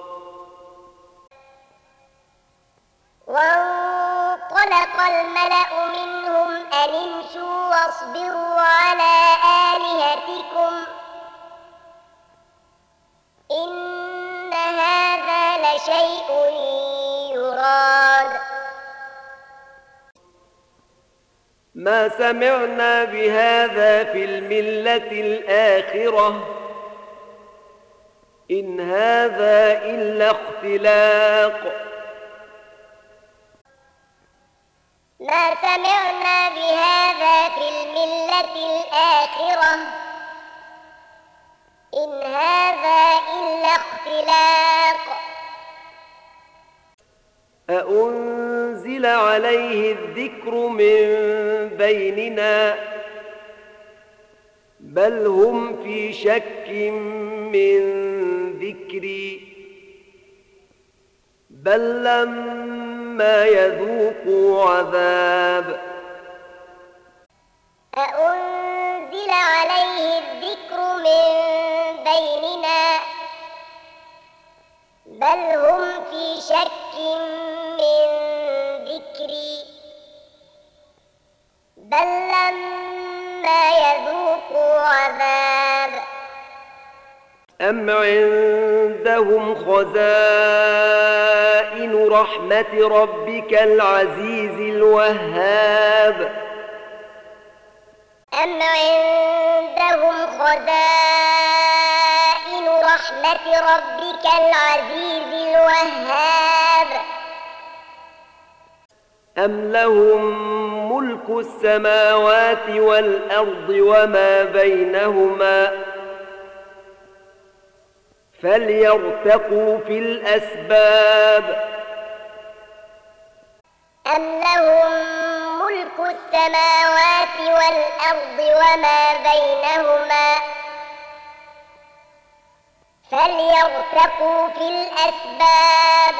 وانطلق الملأ منهم أن امشوا واصبروا على آلهتكم إن هذا لشيء يراد ما سمعنا بهذا في الملة الآخرة إن هذا إلا اختلاق ما سمعنا بهذا في الملة الآخرة إن هذا إلا اختلاق أأنزل عليه الذكر من بيننا بل هم في شك من ذكري بل لما يذوقوا عذاب أأنزل عليه الذكر من بيننا بل هم في شك من ذكري بل لما يذوقوا عذاب أم عندهم خزائن رحمة ربك العزيز الوهاب أم عندهم خزائن رحمة ربك العزيز الوهاب أم لهم ملك السماوات والأرض وما بينهما فليرتقوا في الأسباب أم لهم ملك السماوات والأرض وما بينهما فليرتقوا في الأسباب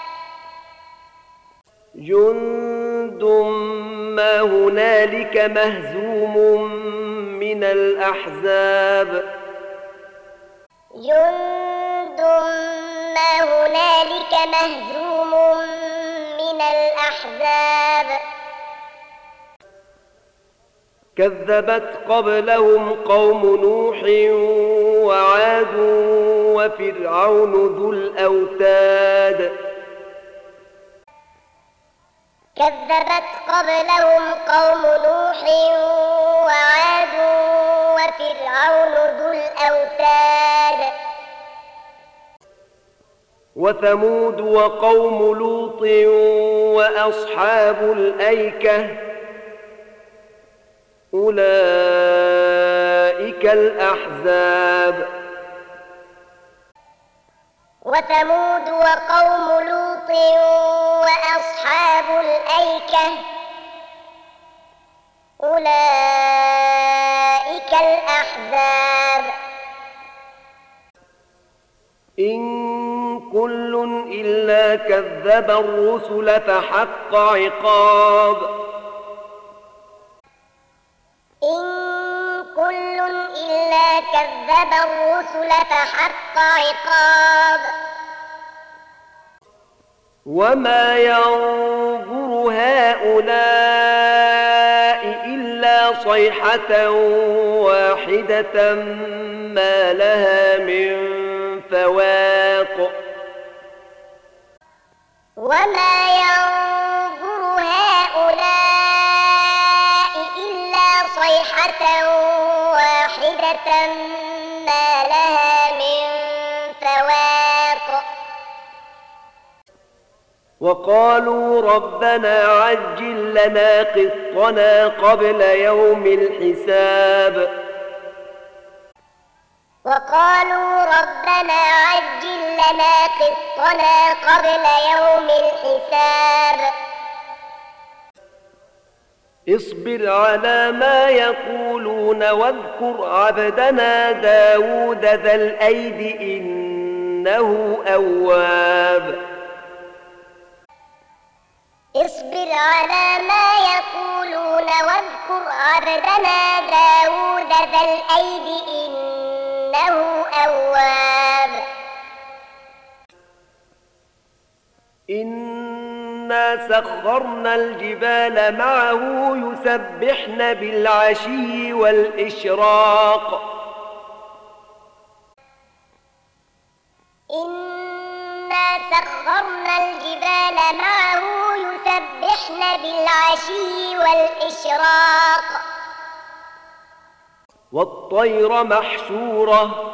جند ما هنالك مهزوم من الأحزاب جند ما هنالك مهزوم من الأحزاب كذبت قبلهم قوم نوح وعاد وفرعون ذو الأوتاد كذبت قبلهم قوم نوح وعاد وفرعون ذو الأوتاد وثمود وقوم لوط وأصحاب الأيكة أولئك الأحزاب وثمود وقوم لوط وأصحاب الأيكة أولئك الأحزاب إن كل إلا كذب الرسل فحق عقاب إن كل إلا كذب الرسل فحق عقاب وما ينظر هؤلاء إلا صيحة واحدة ما لها من فواق وما ينظر هؤلاء إلا صيحة واحدة ما لها من فواق وقالوا ربنا عجل لنا قسطنا قبل يوم الحساب وقالوا ربنا عجل لنا قسطنا قبل يوم الحساب اصبر على ما يقولون واذكر عبدنا داود ذا الأيد إنه أواب اصبر على ما يقولون واذكر عبدنا داود ذا الأيد إنه أواب إنا سخرنا الجبال معه يسبحن بالعشي والإشراق إنا سخرنا الجبال معه يسبحن بالعشي والإشراق والطير محشورة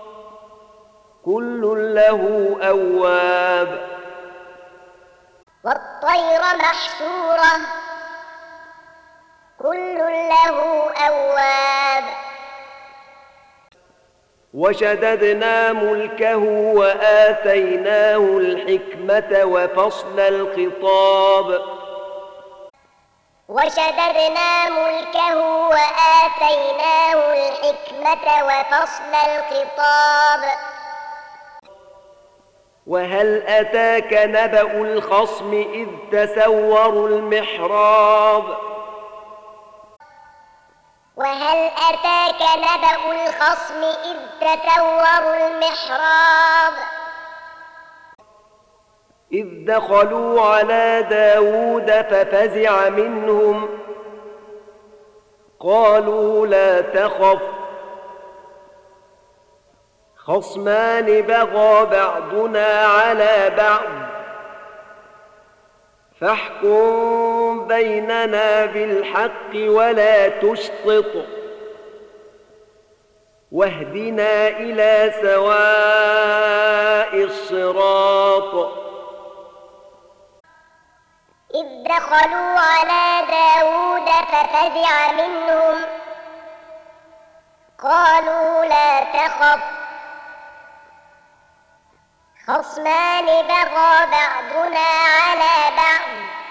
كل له أواب والطير محشورة كل له أواب. وشددنا ملكه وآتيناه الحكمة وفصل الخطاب. وشددنا ملكه وآتيناه الحكمة وفصل الخطاب. وهل أتاك نبأ الخصم إذ تسوروا المحراب. وهل أتاك نبأ الخصم إذ تسوروا المحراب. إذ دخلوا على داود ففزع منهم قالوا لا تخف خصمان بغى بعضنا على بعض فاحكم بيننا بالحق ولا تشطط واهدنا إلى سواء الصراط. إذ دخلوا على داود ففزع منهم قالوا لا تخف خصمان بغى بعضنا على بعض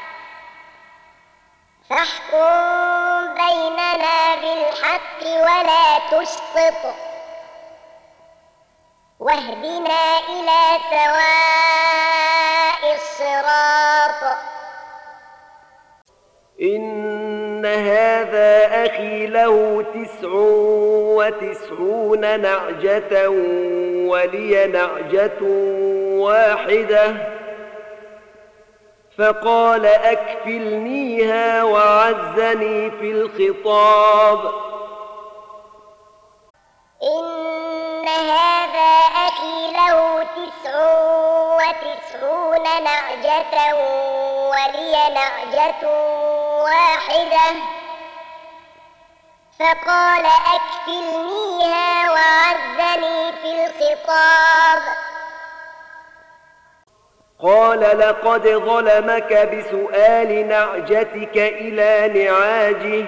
فاحكم بيننا بالحق ولا تشطط واهدنا إلى سواء الصراط. إن هذا أخي له 99 نعجة ولي نعجة واحدة فقال أكفلنيها وعزني في الخطاب. إن هذا أخي له 99 نعجة ولي نعجة واحدة فقال أكفلنيها وعزني في الخطاب. قال لقد ظلمك بسؤال نعجتك إلى نعاجه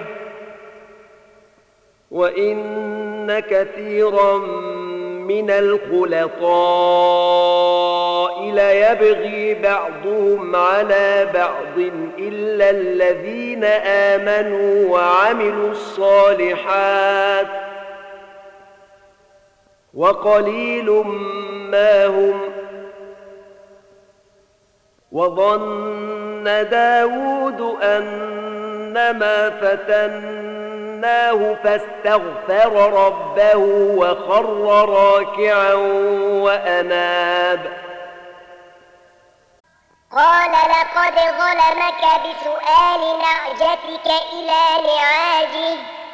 وإن كثيرا من الخلطاء ليبغي بعضهم على بعض إلا الذين آمنوا وعملوا الصالحات وقليل ما هم. وظن داود أنما فتناه فاستغفر ربه وخر راكعا وأناب. قال لقد ظلمك بسؤال نعجتك إلى نعاجه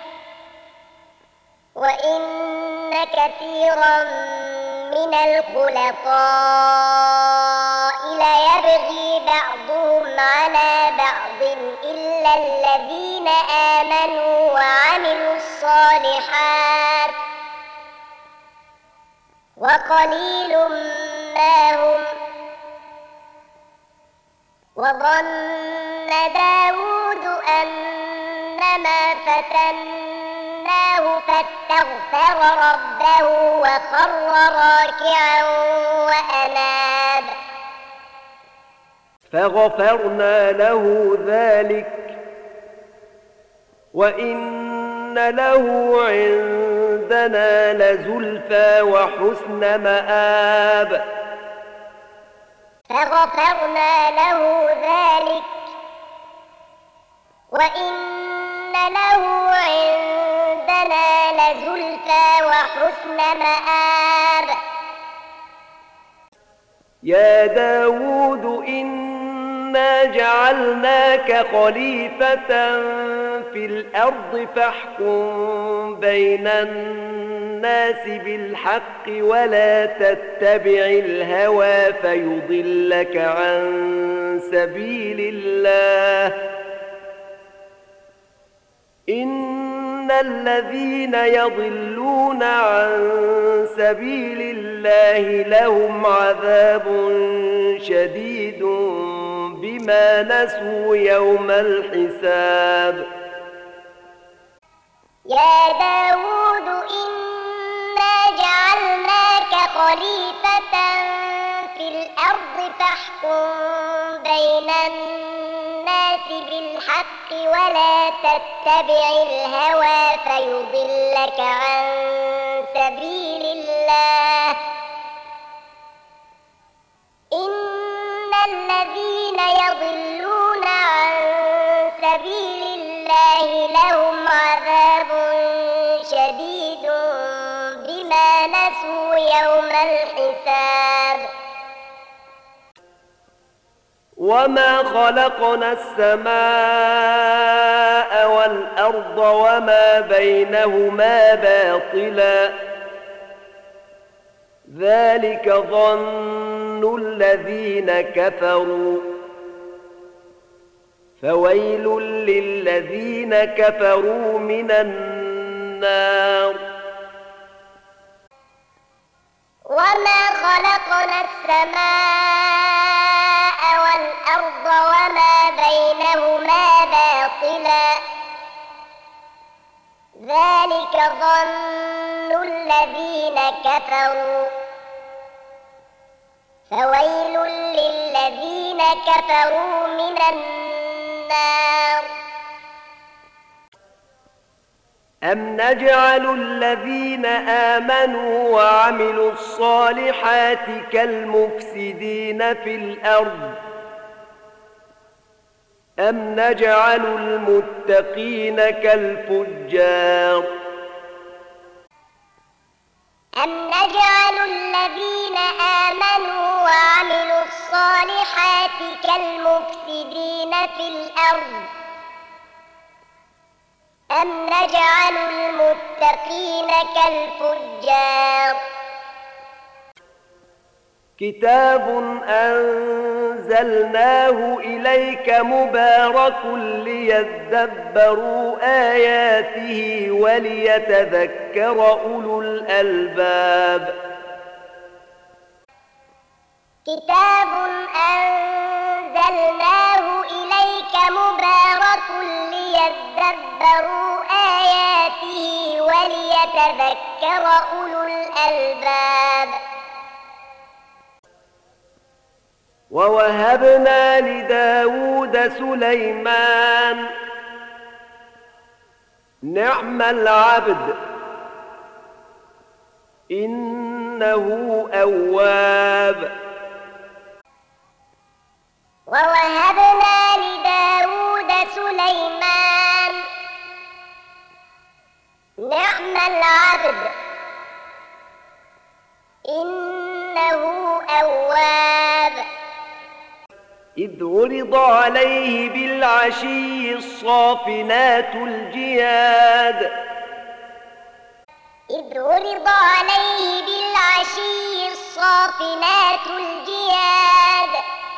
وإن كثيرا من الخلطاء ليبغي بعضهم على بعض إلا الذين آمنوا وعملوا الصالحات وقليل ما هم. وظن داود أنما فتناه فاستغفر ربه وخر راكعا وأناب. فغفرنا له ذلك وإن له عندنا لزلفى وحسن مآب. فغفرنا له ذلك وإن له عندنا لزلفى وحسن مآب. يا داود إنا جعلناك خليفة في الأرض فاحكم بين الناس بالحق ولا تتبع الهوى فيضلك عن سبيل الله. إن الذين يضلون عن سبيل الله لهم عذاب شديد بما نسوا يوم الحساب. يا داود إنا جعلناك خليفة في الأرض فاحكم بين الناس بالحق ولا تتبع الهوى فيضلك عن سبيل الله إن الذين يضلون عن سبيل الله لهم عذاب شديد بما نسوا يوم الحساب وما خلقنا السماء والأرض وما بينهما باطلا ذلك ظن الذين كفروا فويل للذين كفروا من النار وما خلقنا السماء والأرض وما بينهما باطلا ذلك ظن الذين كفروا فويل للذين كفروا من النار أم نجعل الذين آمنوا وعملوا الصالحات كالمفسدين في الأرض أم نجعل المتقين كالفجار أم نجعل الذين آمنوا وعملوا الصالحات كالمفسدين في الأرض أم نجعل المتقين كالفجار كتاب أنزلناه إليك مبارك ليدبروا آياته وليتذكر أولو الألباب كتاب أنزلناه إليك مبارك ليدبروا آياته وليتذكر أولو الألباب ووهبنا لداود سليمان نعم العبد إنه أواب ووهبنا لداود سليمان نعم العبد إنه أواب إذ عرض عليه بالعشي الصافنات الجياد إذ عرض عليه بالعشي الصافنات الجياد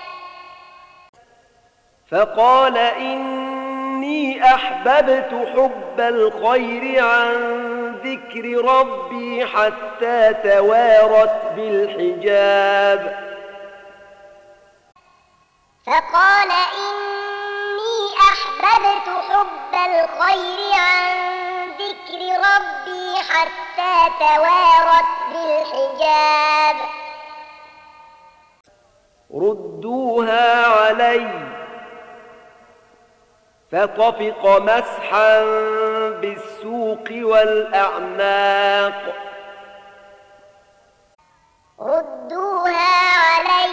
فقال إني أحببت حب الخير عن ذكر ربي حتى توارت بالحجاب فقال إني أحببت حب الخير عن ذكر ربي حتى توارت بالحجاب ردوها علي فطفق مسحا بالسوق والأعناق ردوها علي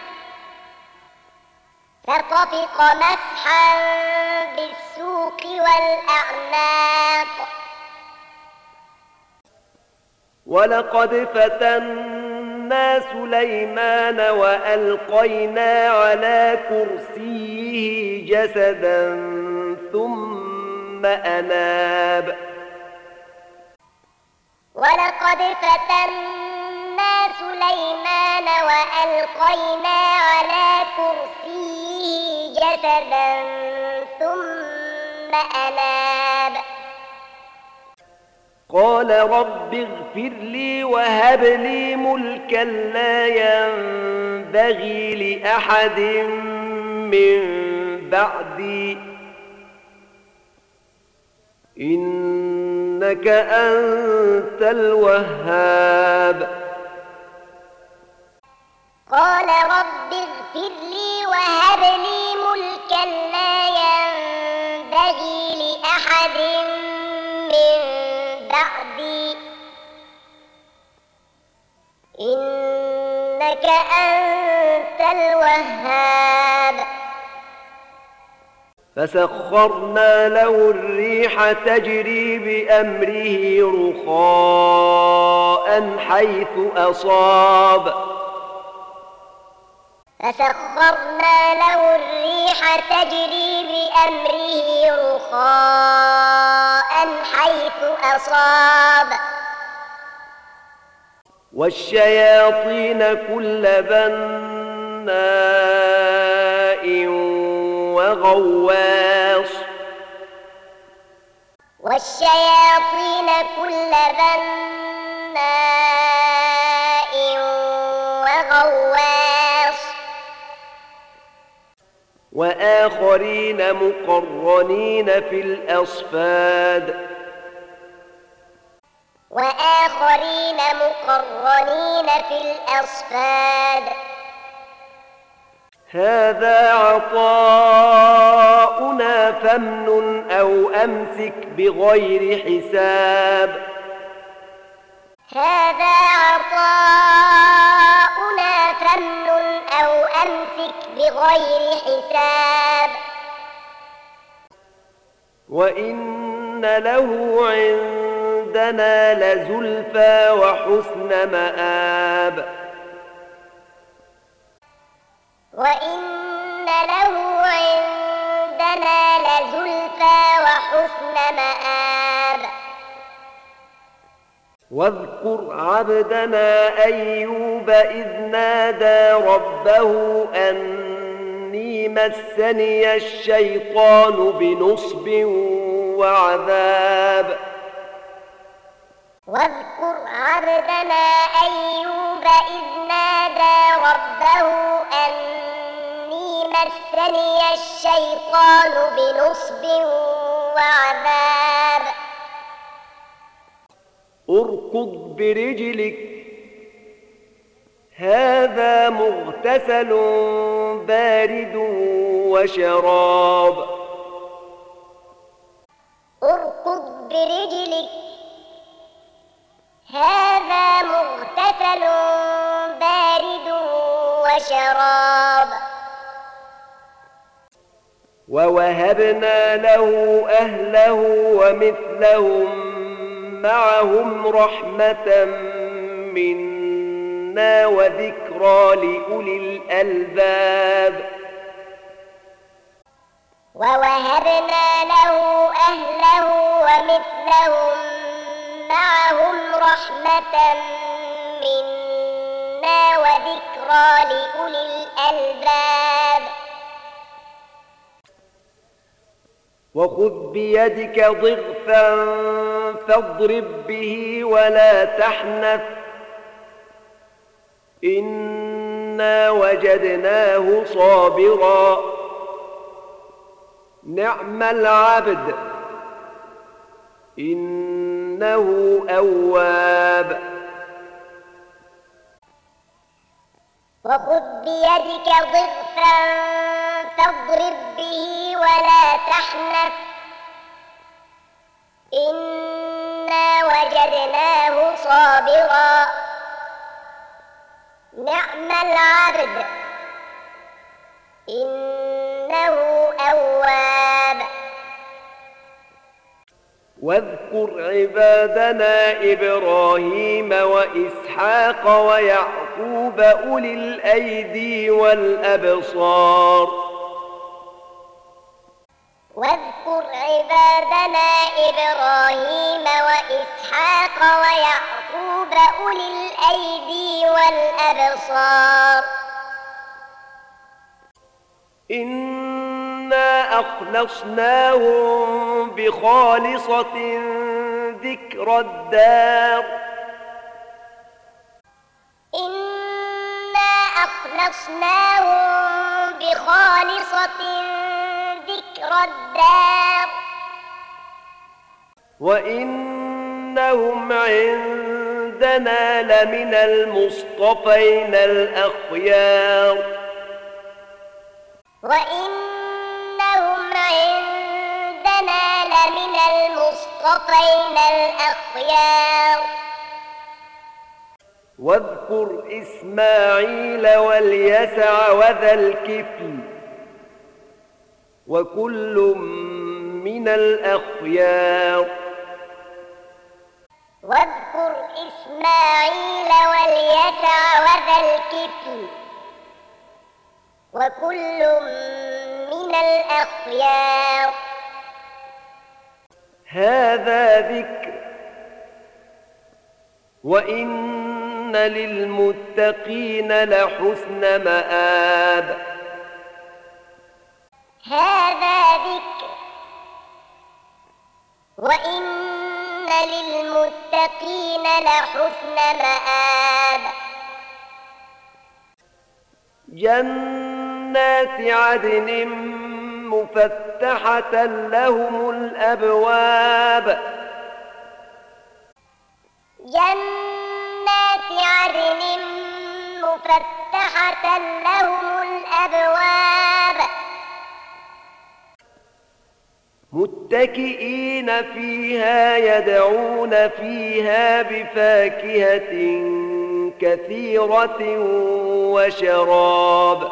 فطفق مسحا بالسوق والأعناق ولقد فتنا سليمان وألقينا على كرسيه جسدا ثم أناب ولقد فتنا سليمان وألقينا على كرسيه جسدا ثم أناب قال رب اغفر لي وهب لي ملكا لا ينبغي لأحد من بعدي إنك إنك أنت الوهاب. قال رب اغفر لي وهب لي ملكا لا ينبغي لأحد من بعدي إنك أنت الوهاب. فسخرنا له الريح تجري بأمره رخاء حيث أصاب. فسخرنا له الريح تجري بأمره رخاء حيث أصاب. والشياطين كل بناء وغواص. والشياطين كل بناء وغواص. وآخرين مقرنين في الأصفاد. وآخرين مقرنين في الأصفاد. هذا عطاؤنا فامنن أو أمسك بغير حساب. هذا عطاؤنا فامنن أو أمسك بغير حساب. وإن له عندنا لزلفى وحسن مآب. وإن له عندنا لزلفى وحسن مآب. واذكر عبدنا أيوب إذ نادى ربه أني مسني الشيطان بنصب وعذاب. واذكر عبدنا أيوب إذ نادى ربه أني مسني الشيطان بنصب وعذاب. اركض برجلك هذا مغتسل بارد وشراب. اركض برجلك هذا مغتسل بارد وشراب. ووهبنا له أهله ومثلهم معهم رحمة منا وذكرى لأولي الألباب. ووهبنا له أهله ومثلهم معهم رحمة منا وذكرى لأولي الألباب. وخذ بيدك ضغثا فاضرب به ولا تحنث إنا وجدناه صابرا نعم العبد إنه أواب. وخذ بيدك ضغثا فاضرب به ولا تحنث إنا وجدناه صابرا نعم العبد إنه أواب. واذكر عبادنا إبراهيم وإسحاق ويعقوب أولي الأيدي والأبصار. واذكر عبادنا إبراهيم وإسحاق ويعقوب أولي الأيدي والأبصار. إنا أخلصناهم بخالصة ذكر الدار. إنا أخلصناهم بخالصة ذكر الدار. وإنا وإنهم عندنا لمن المصطفين الأخيار وإنهم عندنا لمن المصطفين الأخيار واذكر إسماعيل واليسع وذا الكفل وكل من الأخيار واذكر إسماعيل واليسع وذا الكفل وكل من الأخيار هذا ذكر وإن للمتقين لحسن مآب هذا ذكر وإن للمتقين لحسن مآب جنات عدن مفتحة لهم الأبواب جنات عدن مفتحة لهم الأبواب متكئين فيها يدعون فيها بفاكهة كثيرة وشراب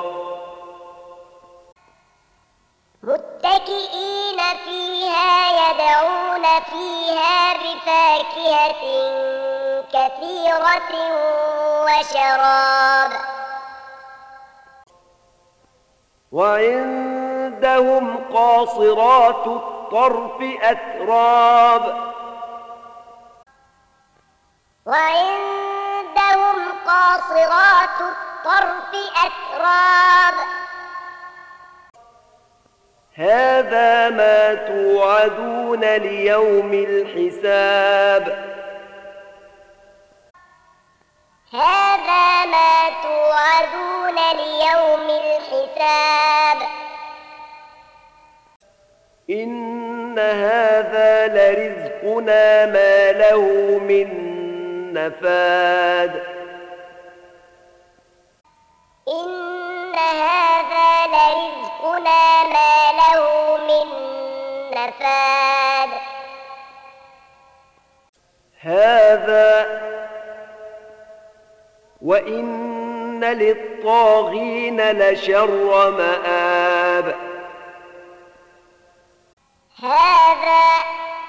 متكئين فيها يدعون فيها بفاكهة كثيرة وشراب وعندهم قاصرات الطرف أتراب وعندهم قاصرات الطرف أتراب هذا ما توعدون ليوم الحساب هذا ما توعدون ليوم الحساب إن هذا لرزقنا ما له من نفاد إن هذا لرزقنا ما له من نفاد هذا وإن للطاغين لشر مآب هذا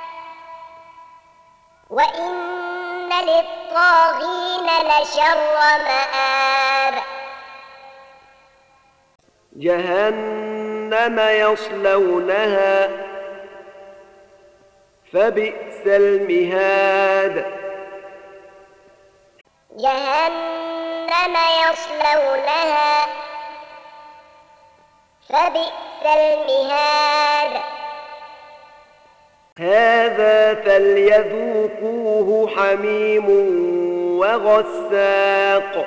وإن للطاغين لشر مآب جهنم يصلونها فبئس المهاد جهنم يصلونها فبئس المهاد هذا فليذوقوه حميم وغساق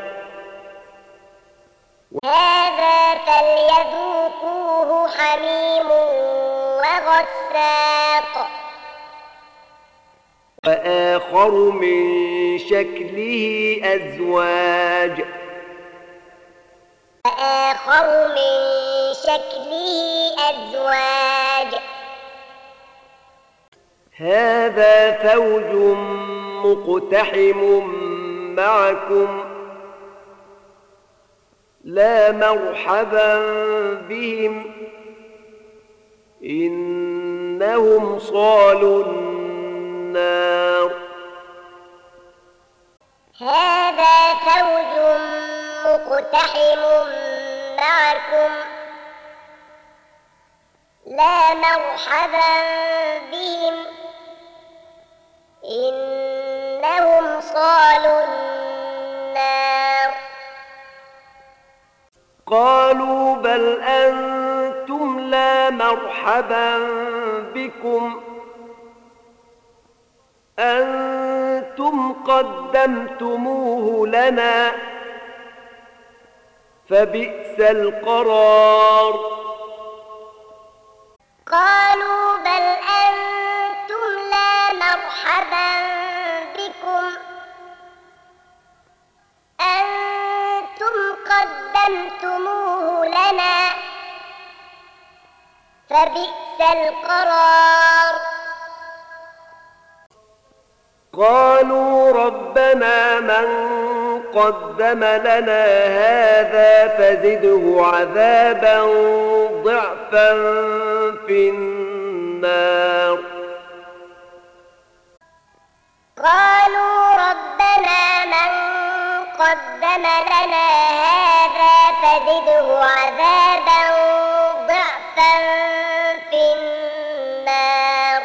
هذا فليذوقوه حميم وغساق وآخر من شكله أزواج وآخر من شكله أزواج هذا فوج مقتحم معكم لا مرحبا بهم إنهم صالوا النار هذا فوج مقتحم معكم لا مرحبا بهم إنهم صالوا النار قالوا بل أنتم لا مرحبا بكم أنتم قدمتموه لنا فبئس القرار قالوا بل أنتم لا مرحبا بكم أنتم قدمتموه لنا فبئس القرار قالوا ربنا من قدم لنا هذا فزده عذابا ضعفا في النار قالوا ربنا من قدم لنا هذا فزده عذابا ضعفا في النار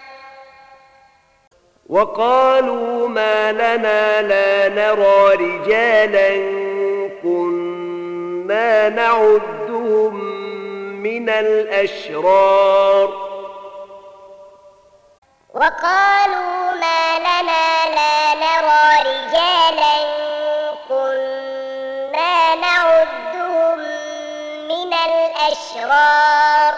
وقالوا ما لنا لا نرى رجالا كنا نعدهم من الأشرار وقالوا ما لنا لا نرى رجالا كنا نعدهم من الأشرار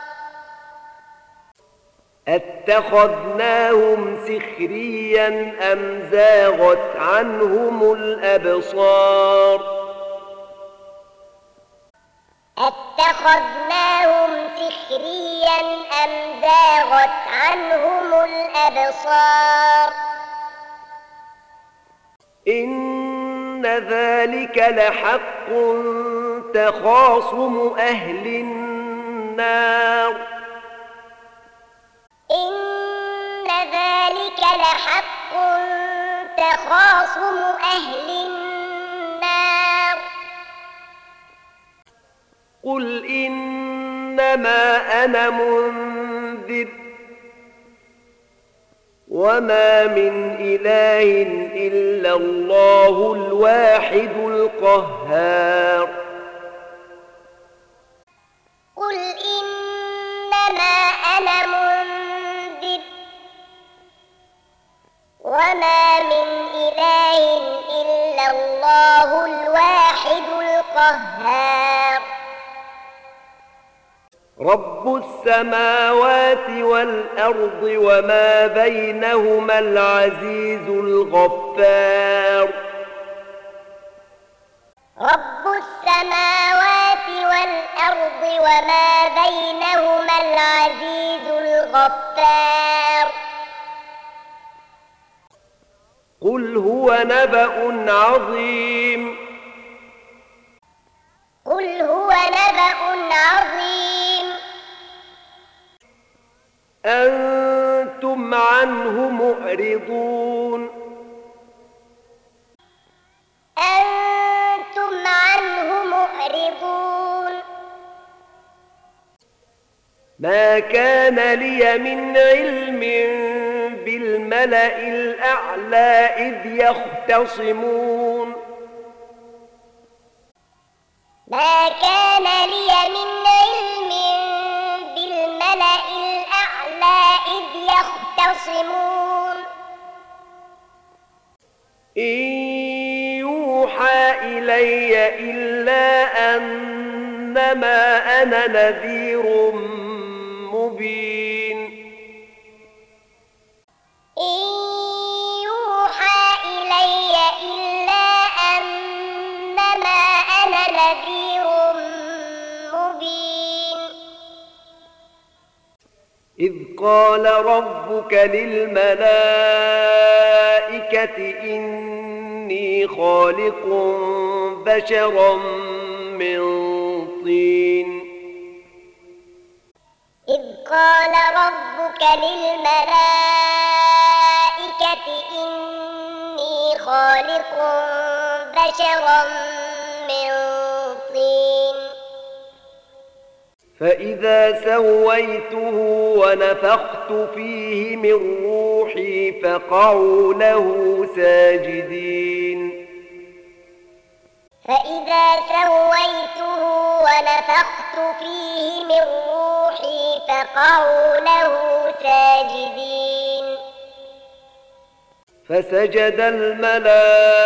أتخذناهم سخريا أم زاغت عنهم الأبصار أتخذناهم سخريا أم زاغت عنهم الأبصار إن ذلك لحق تخاصم أهل النار إن ذلك لحق تخاصم أهل النار قل إنما أنا منذر وما من إله إلا الله الواحد القهار قل إنما أنا منذر وما من إله إلا الله الواحد القهار رب السماوات والأرض وما بينهما العزيز الغفار رب السماوات والأرض وما بينهما العزيز الغفار قل هو نبأ عظيم قل هو نبأ عظيم أنتم عنه معرضون أنتم عنه معرضون ما كان لي من علم بالملأ الأعلى إذ يختصمون ما كان لي من علم بالملأ الأعلى إذ يختصمون إن يوحى إلي إلا أنما أنا نذير مبين إن يوحى إلي إلا أنما أنا نذير مبين إذ قال ربك للملائكة إني خالق بشرا من طين إذ قال ربك للملائكة إني خالق بشرا من طين فإذا سويته ونفخت فيه من روحي فقعوا له ساجدين فإذا سويته ونفخت فيه من روحي فقعوا له ساجدين فسجد الملائكة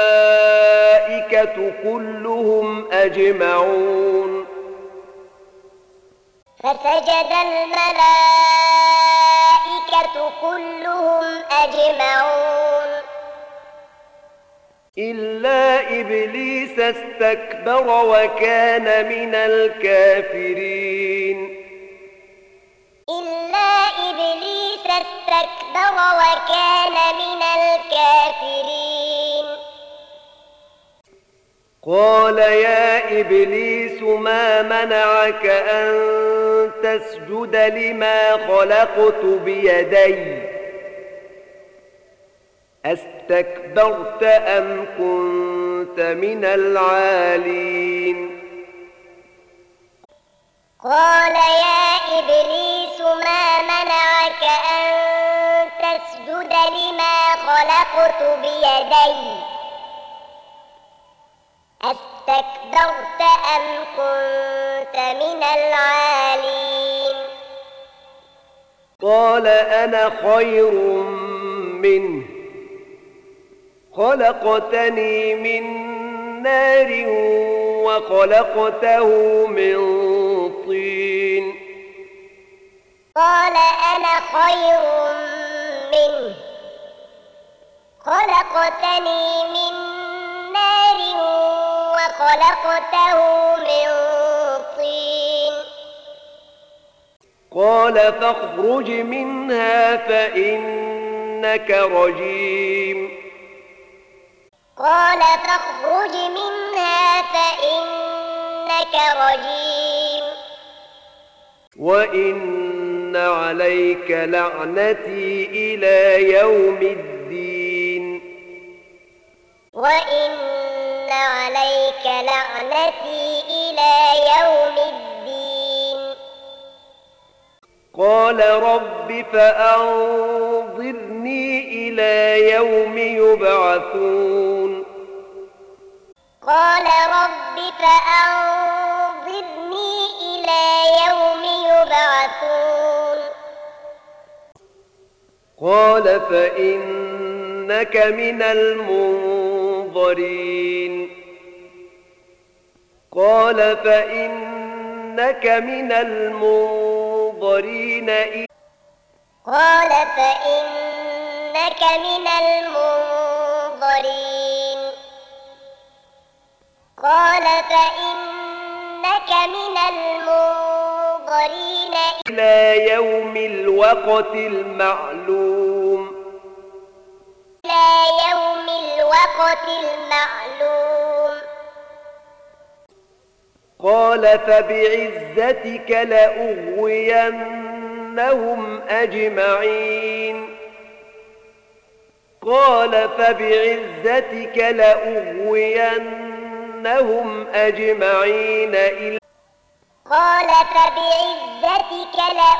كلهم أجمعون فسجد الملائكة الملائكة كلهم أجمعون إلا إبليس استكبر وكان من الكافرين إلا إبليس استكبر وكان من الكافرين قال يا إبليس ما منعك أن تسجد لما خلقت بيدي أستكبرت أم كنت من العالين قال يا إبليس ما منعك أن تسجد لما خلقت بيدي أستكبرت أم كنت من العالين قال أنا خير منه خلقتني من نار وخلقته من طين قال أنا خير منه خلقتني من نار وخلقته من طين قال فاخرج منها فإنك رجيم قال فاخرج منها فإنك رجيم وإن عليك لعنتي إلى يوم الدين وإن عليك لعنتي إلى يوم الدين قال رب فأنظرني إلى يوم يبعثون قال رب فأنظرني إلى يوم يبعثون قال فإنك من المنظرين قال فإنك من المنظرين قال فإنك من المنظرين قال فإنك من المنظرين إلى يوم الوقت المعلوم إلى يوم الوقت المعلوم قال فبعزتك لأغوينهم أجمعين قال فبعزتك لأغوينهم أجمعين قال فبعزتك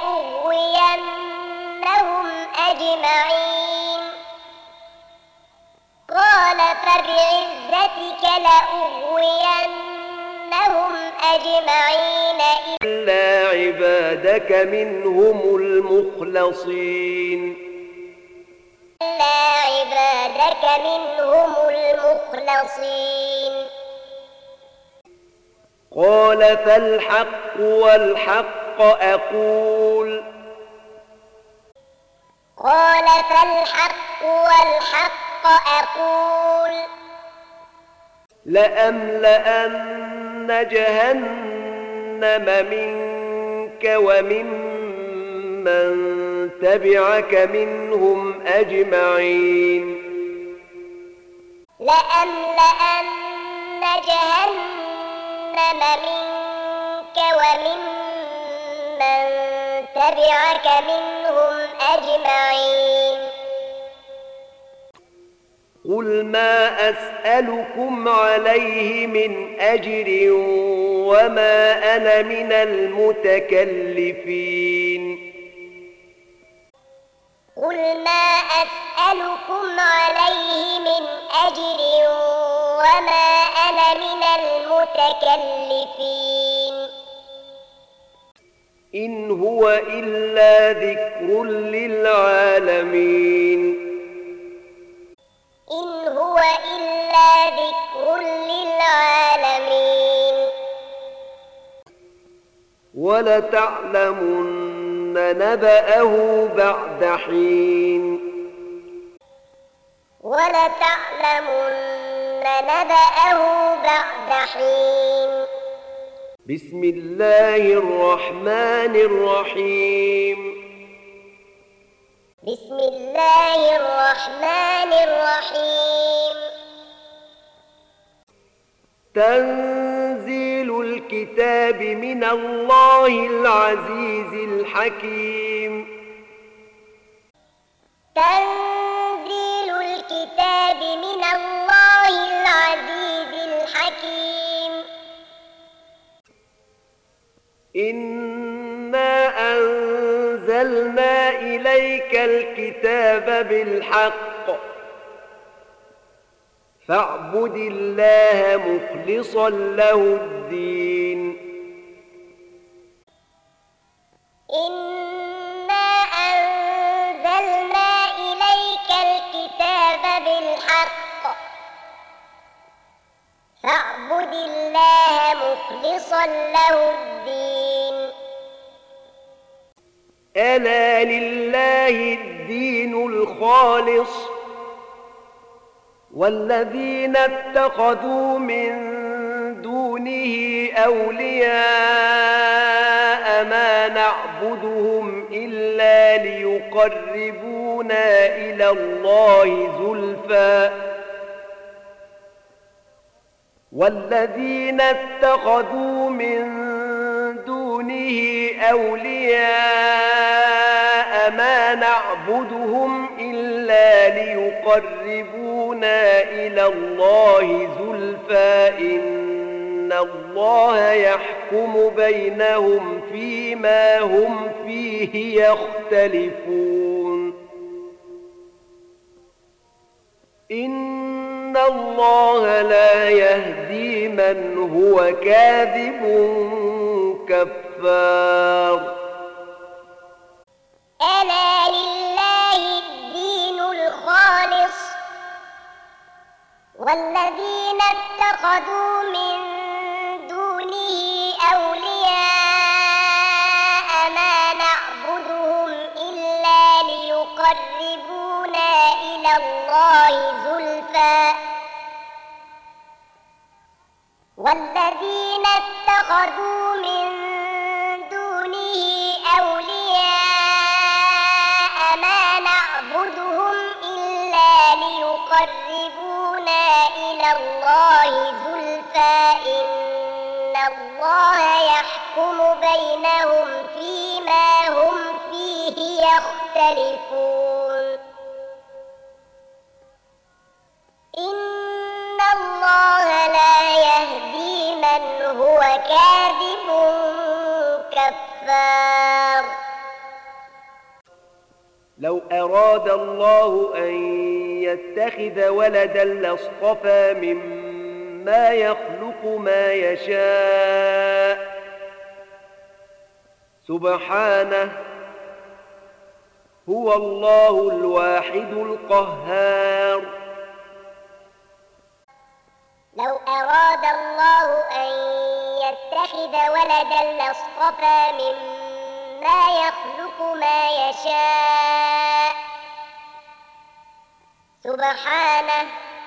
لأغوينهم أجمعين قال فبعزتك لأغوينهم أجمعين إلا عبادك منهم المخلصين إلا عبادك منهم المخلصين قال فالحق والحق أقول قال فالحق والحق أقول لأملأن جهنم منك وممن تبعك منهم أجمعين لأملأن جهنم منك وممن تبعك منهم أجمعين قل ما أسألكم عليه من أجر وما أنا من المتكلفين قل ما أسألكم عليه من أجر وما أنا من المتكلفين إن هو إلا ذكر للعالمين إن هو إلا ذكر للعالمين ولتعلمن نبأه بعد حين ولتعلمن نبأه بعد حين. بسم الله الرحمن الرحيم. بسم الله الرحمن الرحيم. تنزيل الكتاب من الله العزيز الحكيم. تنزيل الكتاب من الله العزيز الحكيم. إنا أنزلنا إليك الكتاب بالحق فاعبد الله مخلصا له الدين. إنا أنزلنا إليك الكتاب بالحق فاعبد الله مخلصا له الدين. ألا لله الدين الخالص والذين اتخذوا من دونه أولياء ما نعبدهم إلا ليقربونا إلى الله زلفى والذين اتخذوا من دونه أولياء ما نعبدهم إلا ليقربونا إلى الله زلفى إن الله يحكم بينهم فيما هم فيه يختلفون. إن الله لا يهدي من هو كاذب كفار. ألا لله الدين الخالص والذين اتخذوا من دونه أولياء ما نعبدهم إلا ليقربونا إلى الله زلفى والذين اتخذوا من دونه أولياء ما نعبدهم إلا ليقربونا إلى الله زلفى إن الله يحكم بينهم فيما هم فيه يختلفون. إن الله لا يهدي من هو كاذب كفار. لو أراد الله أن يتخذ ولدا لاصطفى مما يخلق ما يشاء سبحانه هو الله الواحد القهار. لو أراد الله أن يتخذ ولدا لاصطفى مما يخلق ما يشاء سبحانه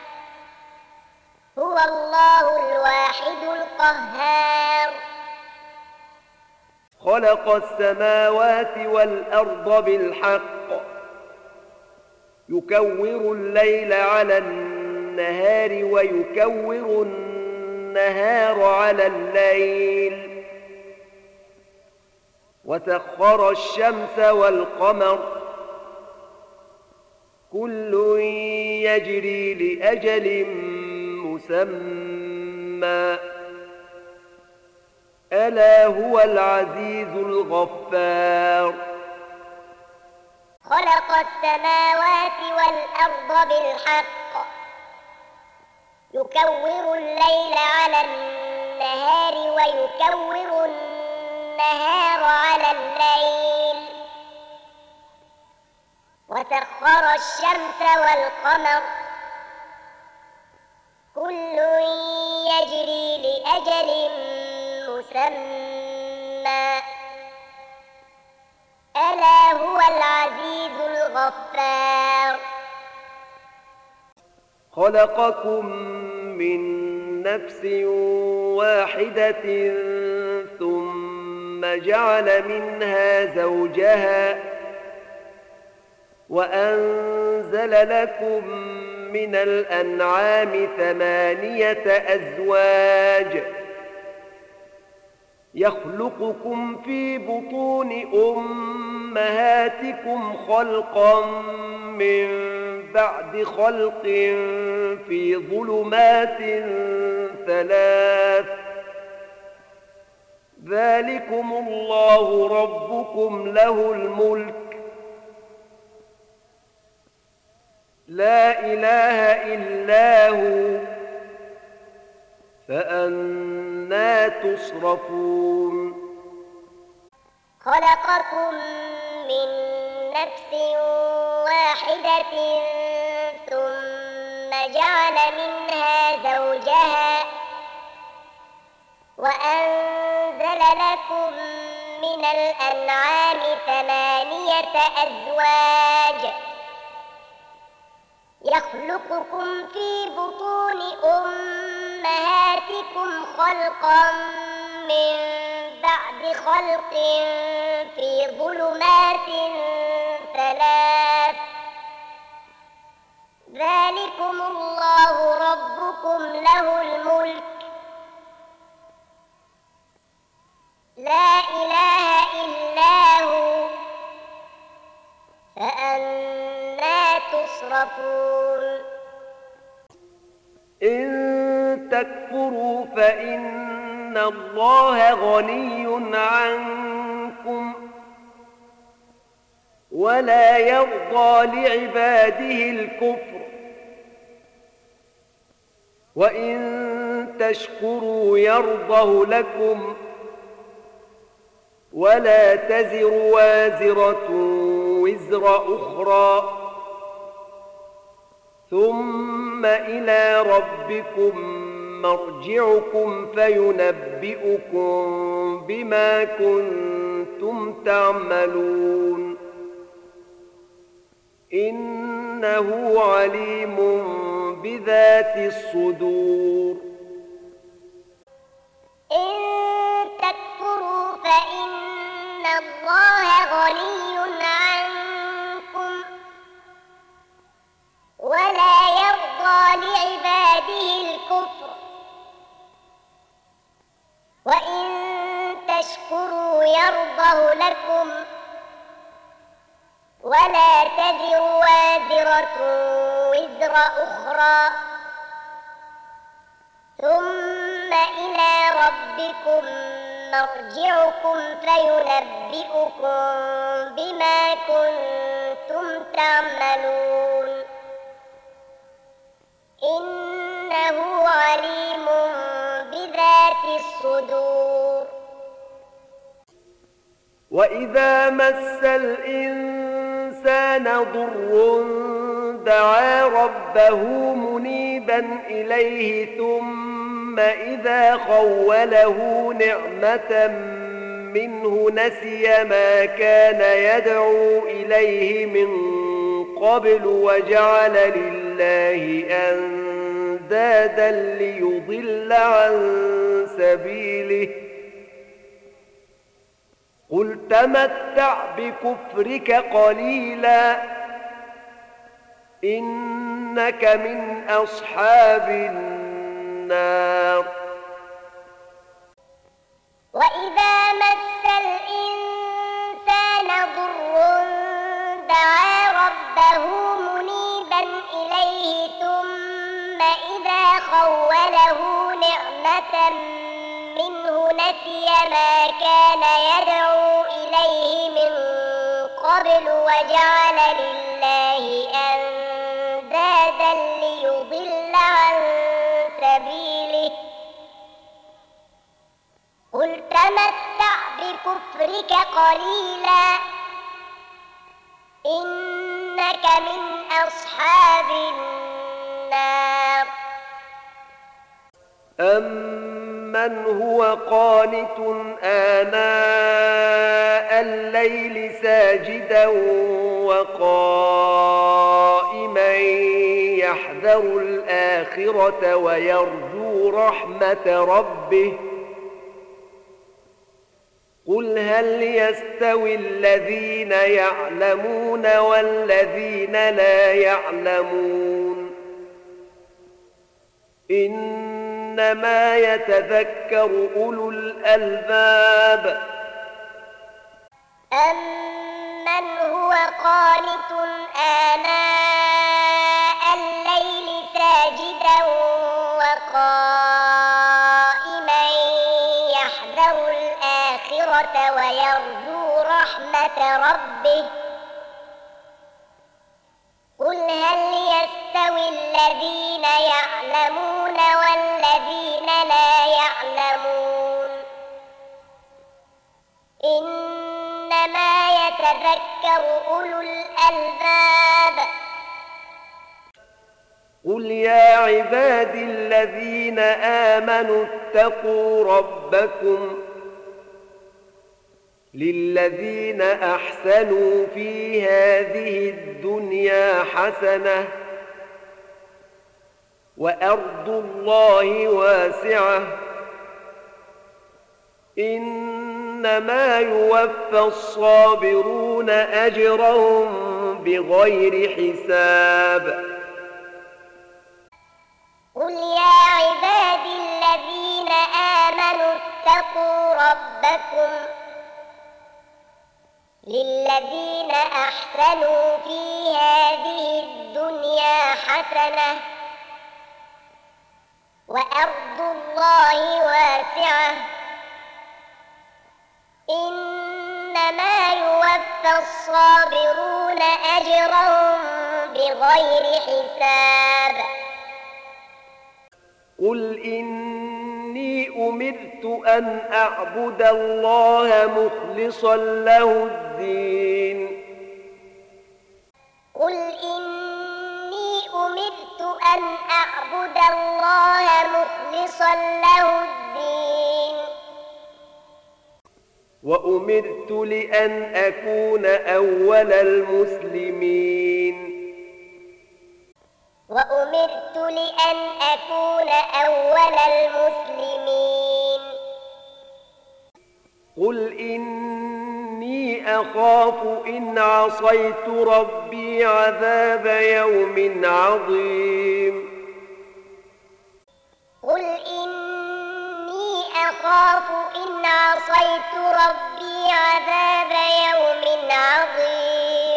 هو الله الواحد القهار. خلق السماوات والأرض بالحق يكور الليل على النهار ويكور النهار على الليل وسخر الشمس والقمر كل يجري لأجل مسمى ألا هو العزيز الغفار. خلق السماوات والأرض بالحق يكور الليل على النهار ويكور النهار على الليل وسخر الشمس والقمر كل يجري لأجل مسمى إلا هو العزيز الغفار. خلقكم من نفس واحدة ثم جعل منها زوجها وأنزل لكم من الأنعام 8 أزواج يخلقكم في بطون أمهاتكم خلقا من بعد خلق في ظلمات 3 ذلكم الله ربكم له الملك لا إله إلا هو فأنى تصرفون. خلقكم من نفس واحدة ثم جعل منها زوجها وأنزل لكم من الأنعام 8 أزواج يخلقكم في بطون أمهاتكم خلقا من بعد خلق في ظلمات 3 ذلكم الله ربكم له الملك لا إله إلا هو فأنى تصرفون. إن تكفروا فإن الله غني عنكم ولا يرضى لعباده الكفر وإن تشكروا يرضه لكم ولا تزر وازرة وزر أخرى ثم إلى ربكم مرجعكم فينبئكم بما كنتم تعملون إنه عليم بذات الصدور. إن تكفروا فإن الله غني عنكم ولا يرضى لعباده الكفر وإن تشكروا يرضه لكم ولا تزر وازرة وزر أخرى ثم إلى ربكم مرجعكم فينبئكم بما كنتم تعملون إنه عليم بذات الصدور. وإذا مس الإنسان ضر دعا ربه منيبا إليه ثم إذا خوله نعمة منه نسي ما كان يدعو إليه من قبل وجعل لله أندادا ليضل عن سبيله قل تمتع بكفرك قليلا إنك من أصحاب النار. وإذا مس الإنسان ضر دعا ربه منيبا إليه ثم إذا خوله نعمة منه نسي ما كان يدعو إليه من قبل وجعل لله أندادا ليضل عن سبيله قل تمتع بكفرك قليلا إنك من أصحاب النار. من هو قانت آناء الليل ساجدا وقائما يحذر الآخرة ويرجو رحمة ربه قل هل يستوي الذين يعلمون والذين لا يعلمون إنما يتذكر أولو الألباب أمن هو قانت آناء الليل ساجدا وقائما يحذر الآخرة ويرجو رحمة ربه قل هل يستوي الذين يعلمون والذين لا يعلمون إنما يتذكر أولو الألباب قل يا عبادي الذين آمنوا اتقوا ربكم للذين أحسنوا في هذه الدنيا حسنة وأرض الله واسعة إنما يوفى الصابرون أجرهم بغير حساب قل يا عبادي الذين آمنوا اتقوا ربكم للذين أحسنوا في هذه الدنيا حسنة وأرض الله واسعة إنما يوفى الصابرون أجرهم بغير حساب قل إني أمرت أن أعبد الله مخلصا له الدين قل إني أمرت أن أعبد الله مخلصا له الدين وأمرت لأن أكون أول المسلمين وأمرت لأن أكون أول المسلمين قل إني أخاف إن عصيت ربي عذاب يوم عظيم قل إني أخاف إن عصيت ربي عذاب يوم عظيم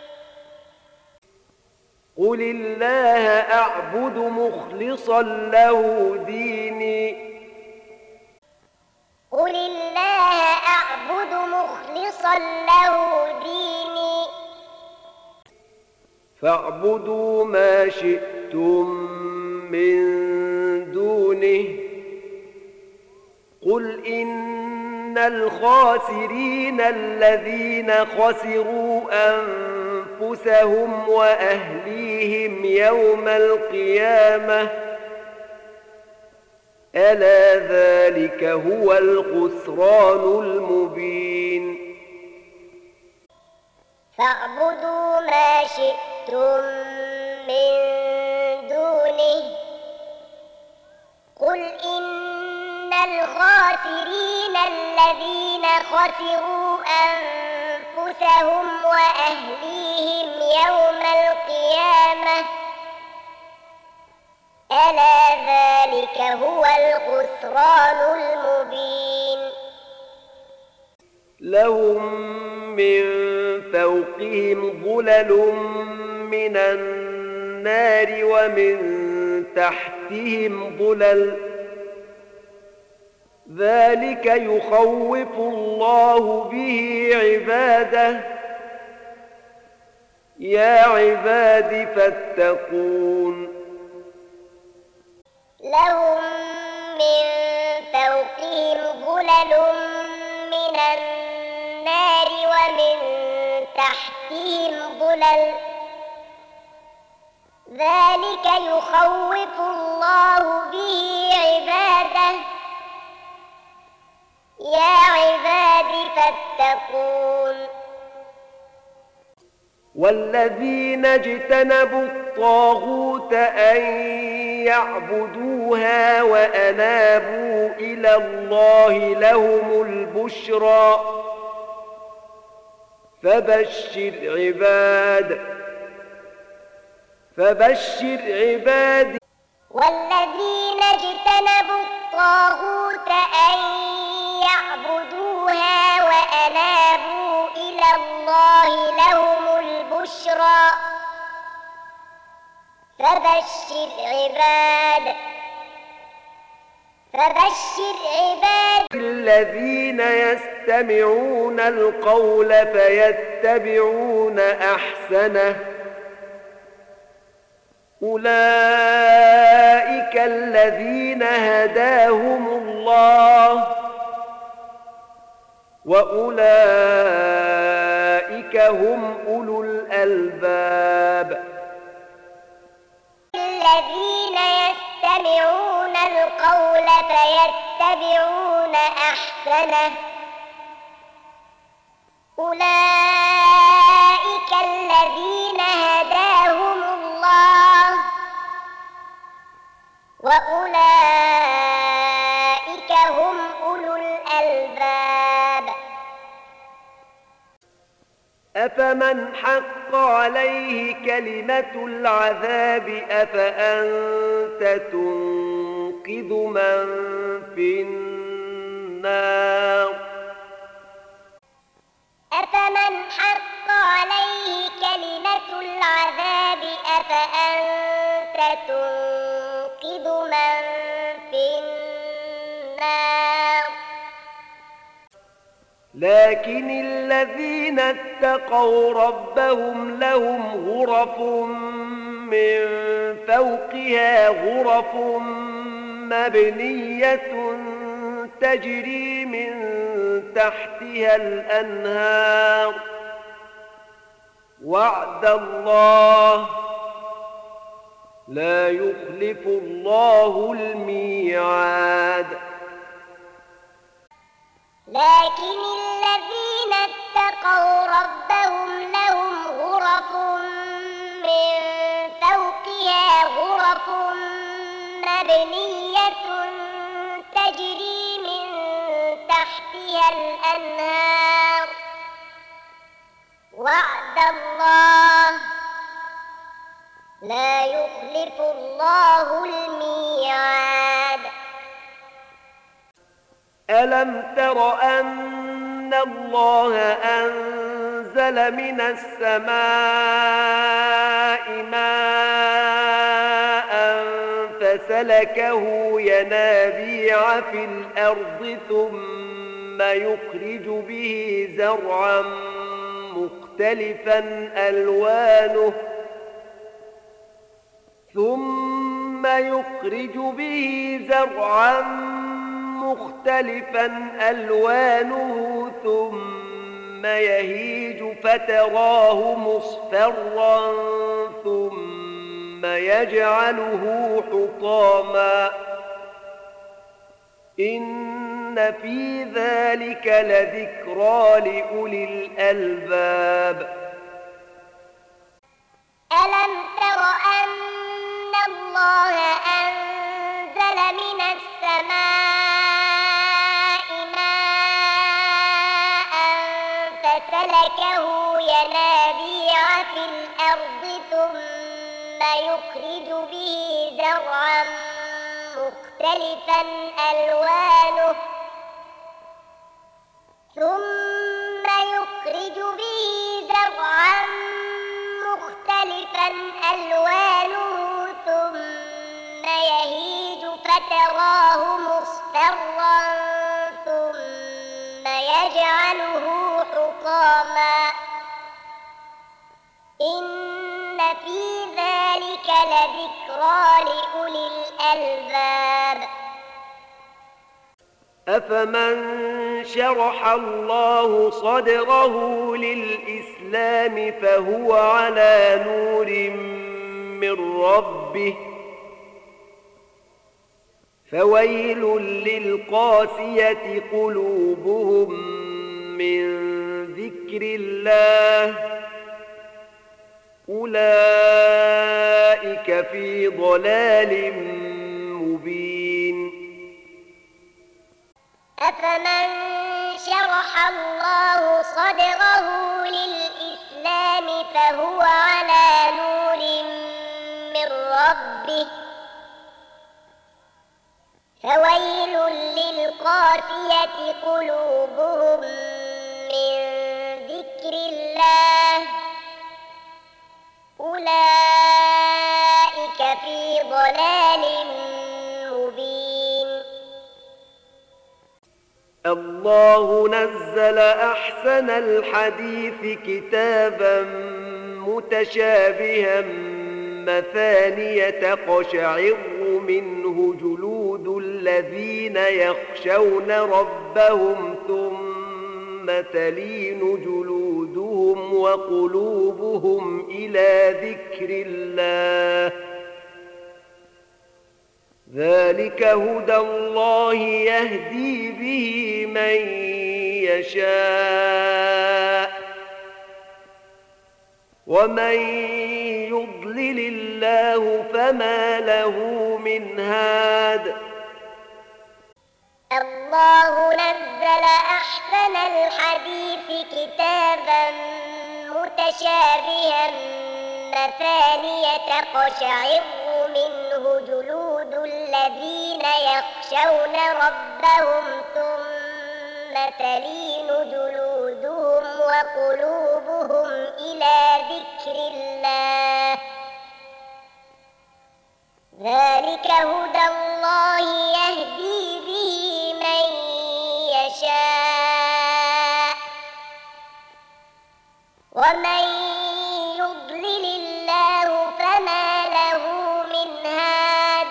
قل الله أعبد مخلصا له ديني قل الله أعبد مخلصا له ديني فاعبدوا ما شئتم من دونه قل إن الخاسرين الذين خسروا أنفسهم وأهليهم يوم القيامة ألا ذلك هو الخسران المبين فاعبدوا ما شئتم من دونه قل إن الخاسرين الذين خسروا أنفسهم وأهليهم يوم القيامة ألا ذلك هو الخسران المبين لهم من فوقهم ظلل من النار ومن تحتهم ظلل ذلك يخوف الله به عباده يا عباد فاتقون لهم من فوقهم ظلل من النار ومن تحتهم ظلل ذلك يخوف الله به عباده يا عباد فاتقون والذين اجتنبوا الطاغوت أن يعبدوها وأنابوا إلى الله لهم البشرى فبشر عباد والذين اجتنبوا الطاغوت أن يعبدوها وأنابوا إلى الله لهم البشرى فبشر عباد الذين يستمعون القول فيتبعون أحسنه أولئك الذين هداهم الله وأولئك هم أولو الألباب الذين يستمعون القول فيتبعون أحسنه أولئك الذين هداهم الله وأولئك هم أولو الألباب أفمن حق عليه كلمة العذاب أفأنت تنقذ من في النار أفمن حق عليه كلمة العذاب أفأنت تنقذ من في النار لكن الذين اتقوا ربهم لهم غرف من فوقها غرف مبنية تجري من تحتها الأنهار وعد الله لا يخلف الله الميعاد لكن الذين اتقوا ربهم لهم غرف من فوقها غرف مبنية تجري من تحتها الأنهار وعد الله لا يخلف الله الميعاد ألم تر أن الله أنزل من السماء ماء فسلكه ينابيع في الأرض ثم يخرج به زرعا مختلفا ألوانه ثم يهيج فتراه مصفرا ثم يجعله حطاما إن في ذلك لذكرى لأولي الألباب ألم تر أن الله أنزل من السماء ماء فسلكه ينابيع في الأرض ثم يخرج به زرعا مختلفا ألوانه ثم يهيج فتراه مصفرا ثم يجعله حطاما إن في ذلك لذكرى لأولي الألباب أفمن شرح الله صدره للإسلام فهو على نور من ربه فويل للقاسية قلوبهم من ذكر الله أولئك في ضلال مبين أفمن شرح الله صدره للإسلام فهو على نور من ربه فويل للقاسية قلوبهم من ذكر الله أولئك في ضلال مبين الله نزل أحسن الحديث كتابا متشابها مثانية تقشعر منه جلود الذين يخشون ربهم ثم تلين جلودهم وقلوبهم إلى ذكر الله ذلك هدى الله يهدي به من يشاء ومن يضلل الله فما له من هاد الله نزل أحسن الحديث كتابا متشابها مثانية تقشعر منه جلود الذين يخشون ربهم ثم تلين جلودهم وقلوبهم إلى ذكر الله ذلك هدى الله يهدي به من يشاء ومن يضلل الله فما له من هاد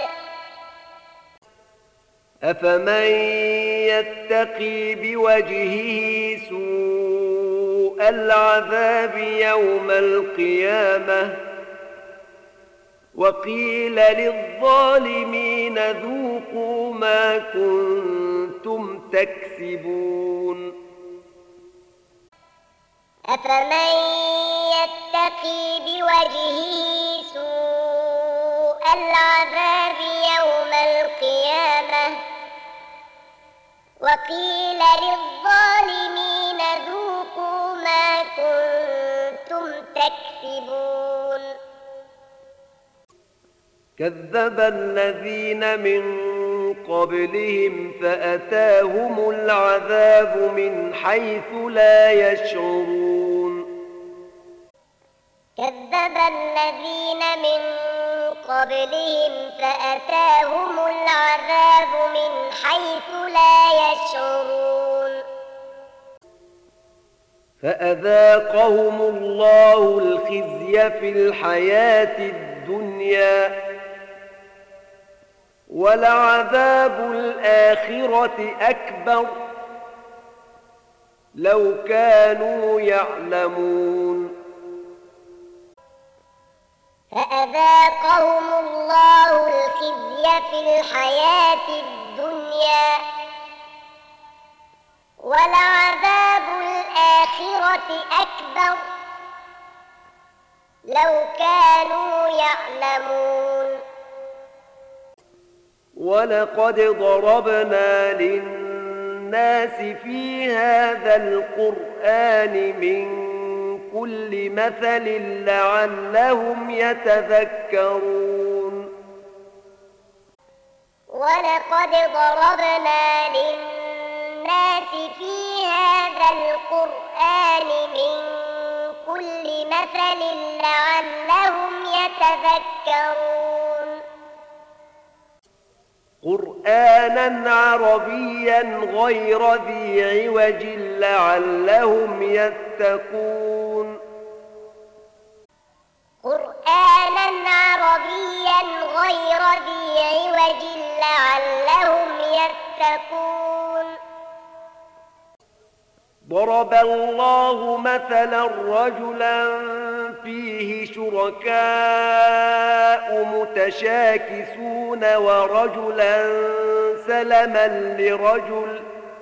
أفمن يتقي بوجهه سوء العذاب يوم القيامة وقيل للظالمين ذوقوا ما كنتم تكسبون أفمن يتقي بوجهه سوء العذاب يوم القيامة وقيل للظالمين ذوقوا ما كنتم تكسبون كذب الذين من قبلهم فأتاهم العذاب من حيث لا يشعرون كذب الذين من قبلهم فأتاهم العذاب من حيث لا يشعرون فأذاقهم الله الخزي في الحياة الدنيا ولعذاب الآخرة أكبر لو كانوا يعلمون فأذاقهم الله الخزي في الحياة الدنيا ولعذاب الآخرة أكبر لو كانوا يعلمون ولقد ضربنا للناس في هذا القرآن من كل مثل لعلهم يتذكرون ولقد ضربنا للناس في هذا القرآن من كل مثل لعلهم يتذكرون قرآنا عربيا غير ذي عوج لعلهم يتقون قرآنا عربيا غير ذي عوج لعلهم يتقون ضرب الله مثلا رجلا فيه شركاء متشاكسون ورجلا سلما لرجل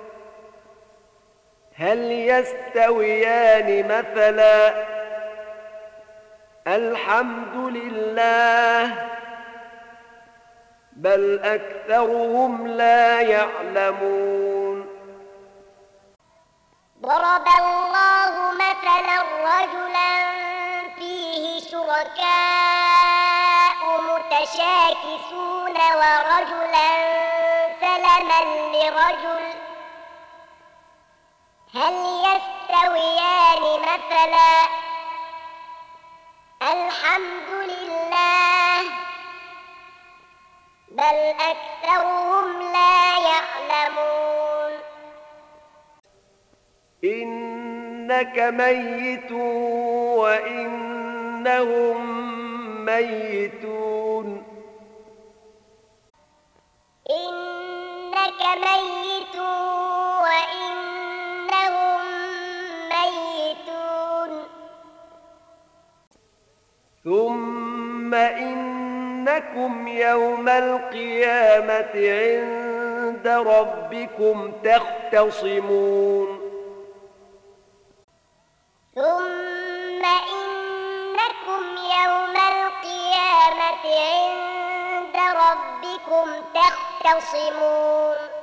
هل يستويان مثلا الحمد لله بل أكثرهم لا يعلمون ضرب الله مثلا رجلا فيه شركاء متشاكسون ورجلا سلما لرجل هل يستويان مثلا الحمد لله بل أكثرهم لا يعلمون إنك ميت وإنهم ميتون إنك ميت وإنهم ميتون ثم إنكم يوم القيامة عند ربكم تختصمون ثم إنكم يوم القيامة عند ربكم تختصمون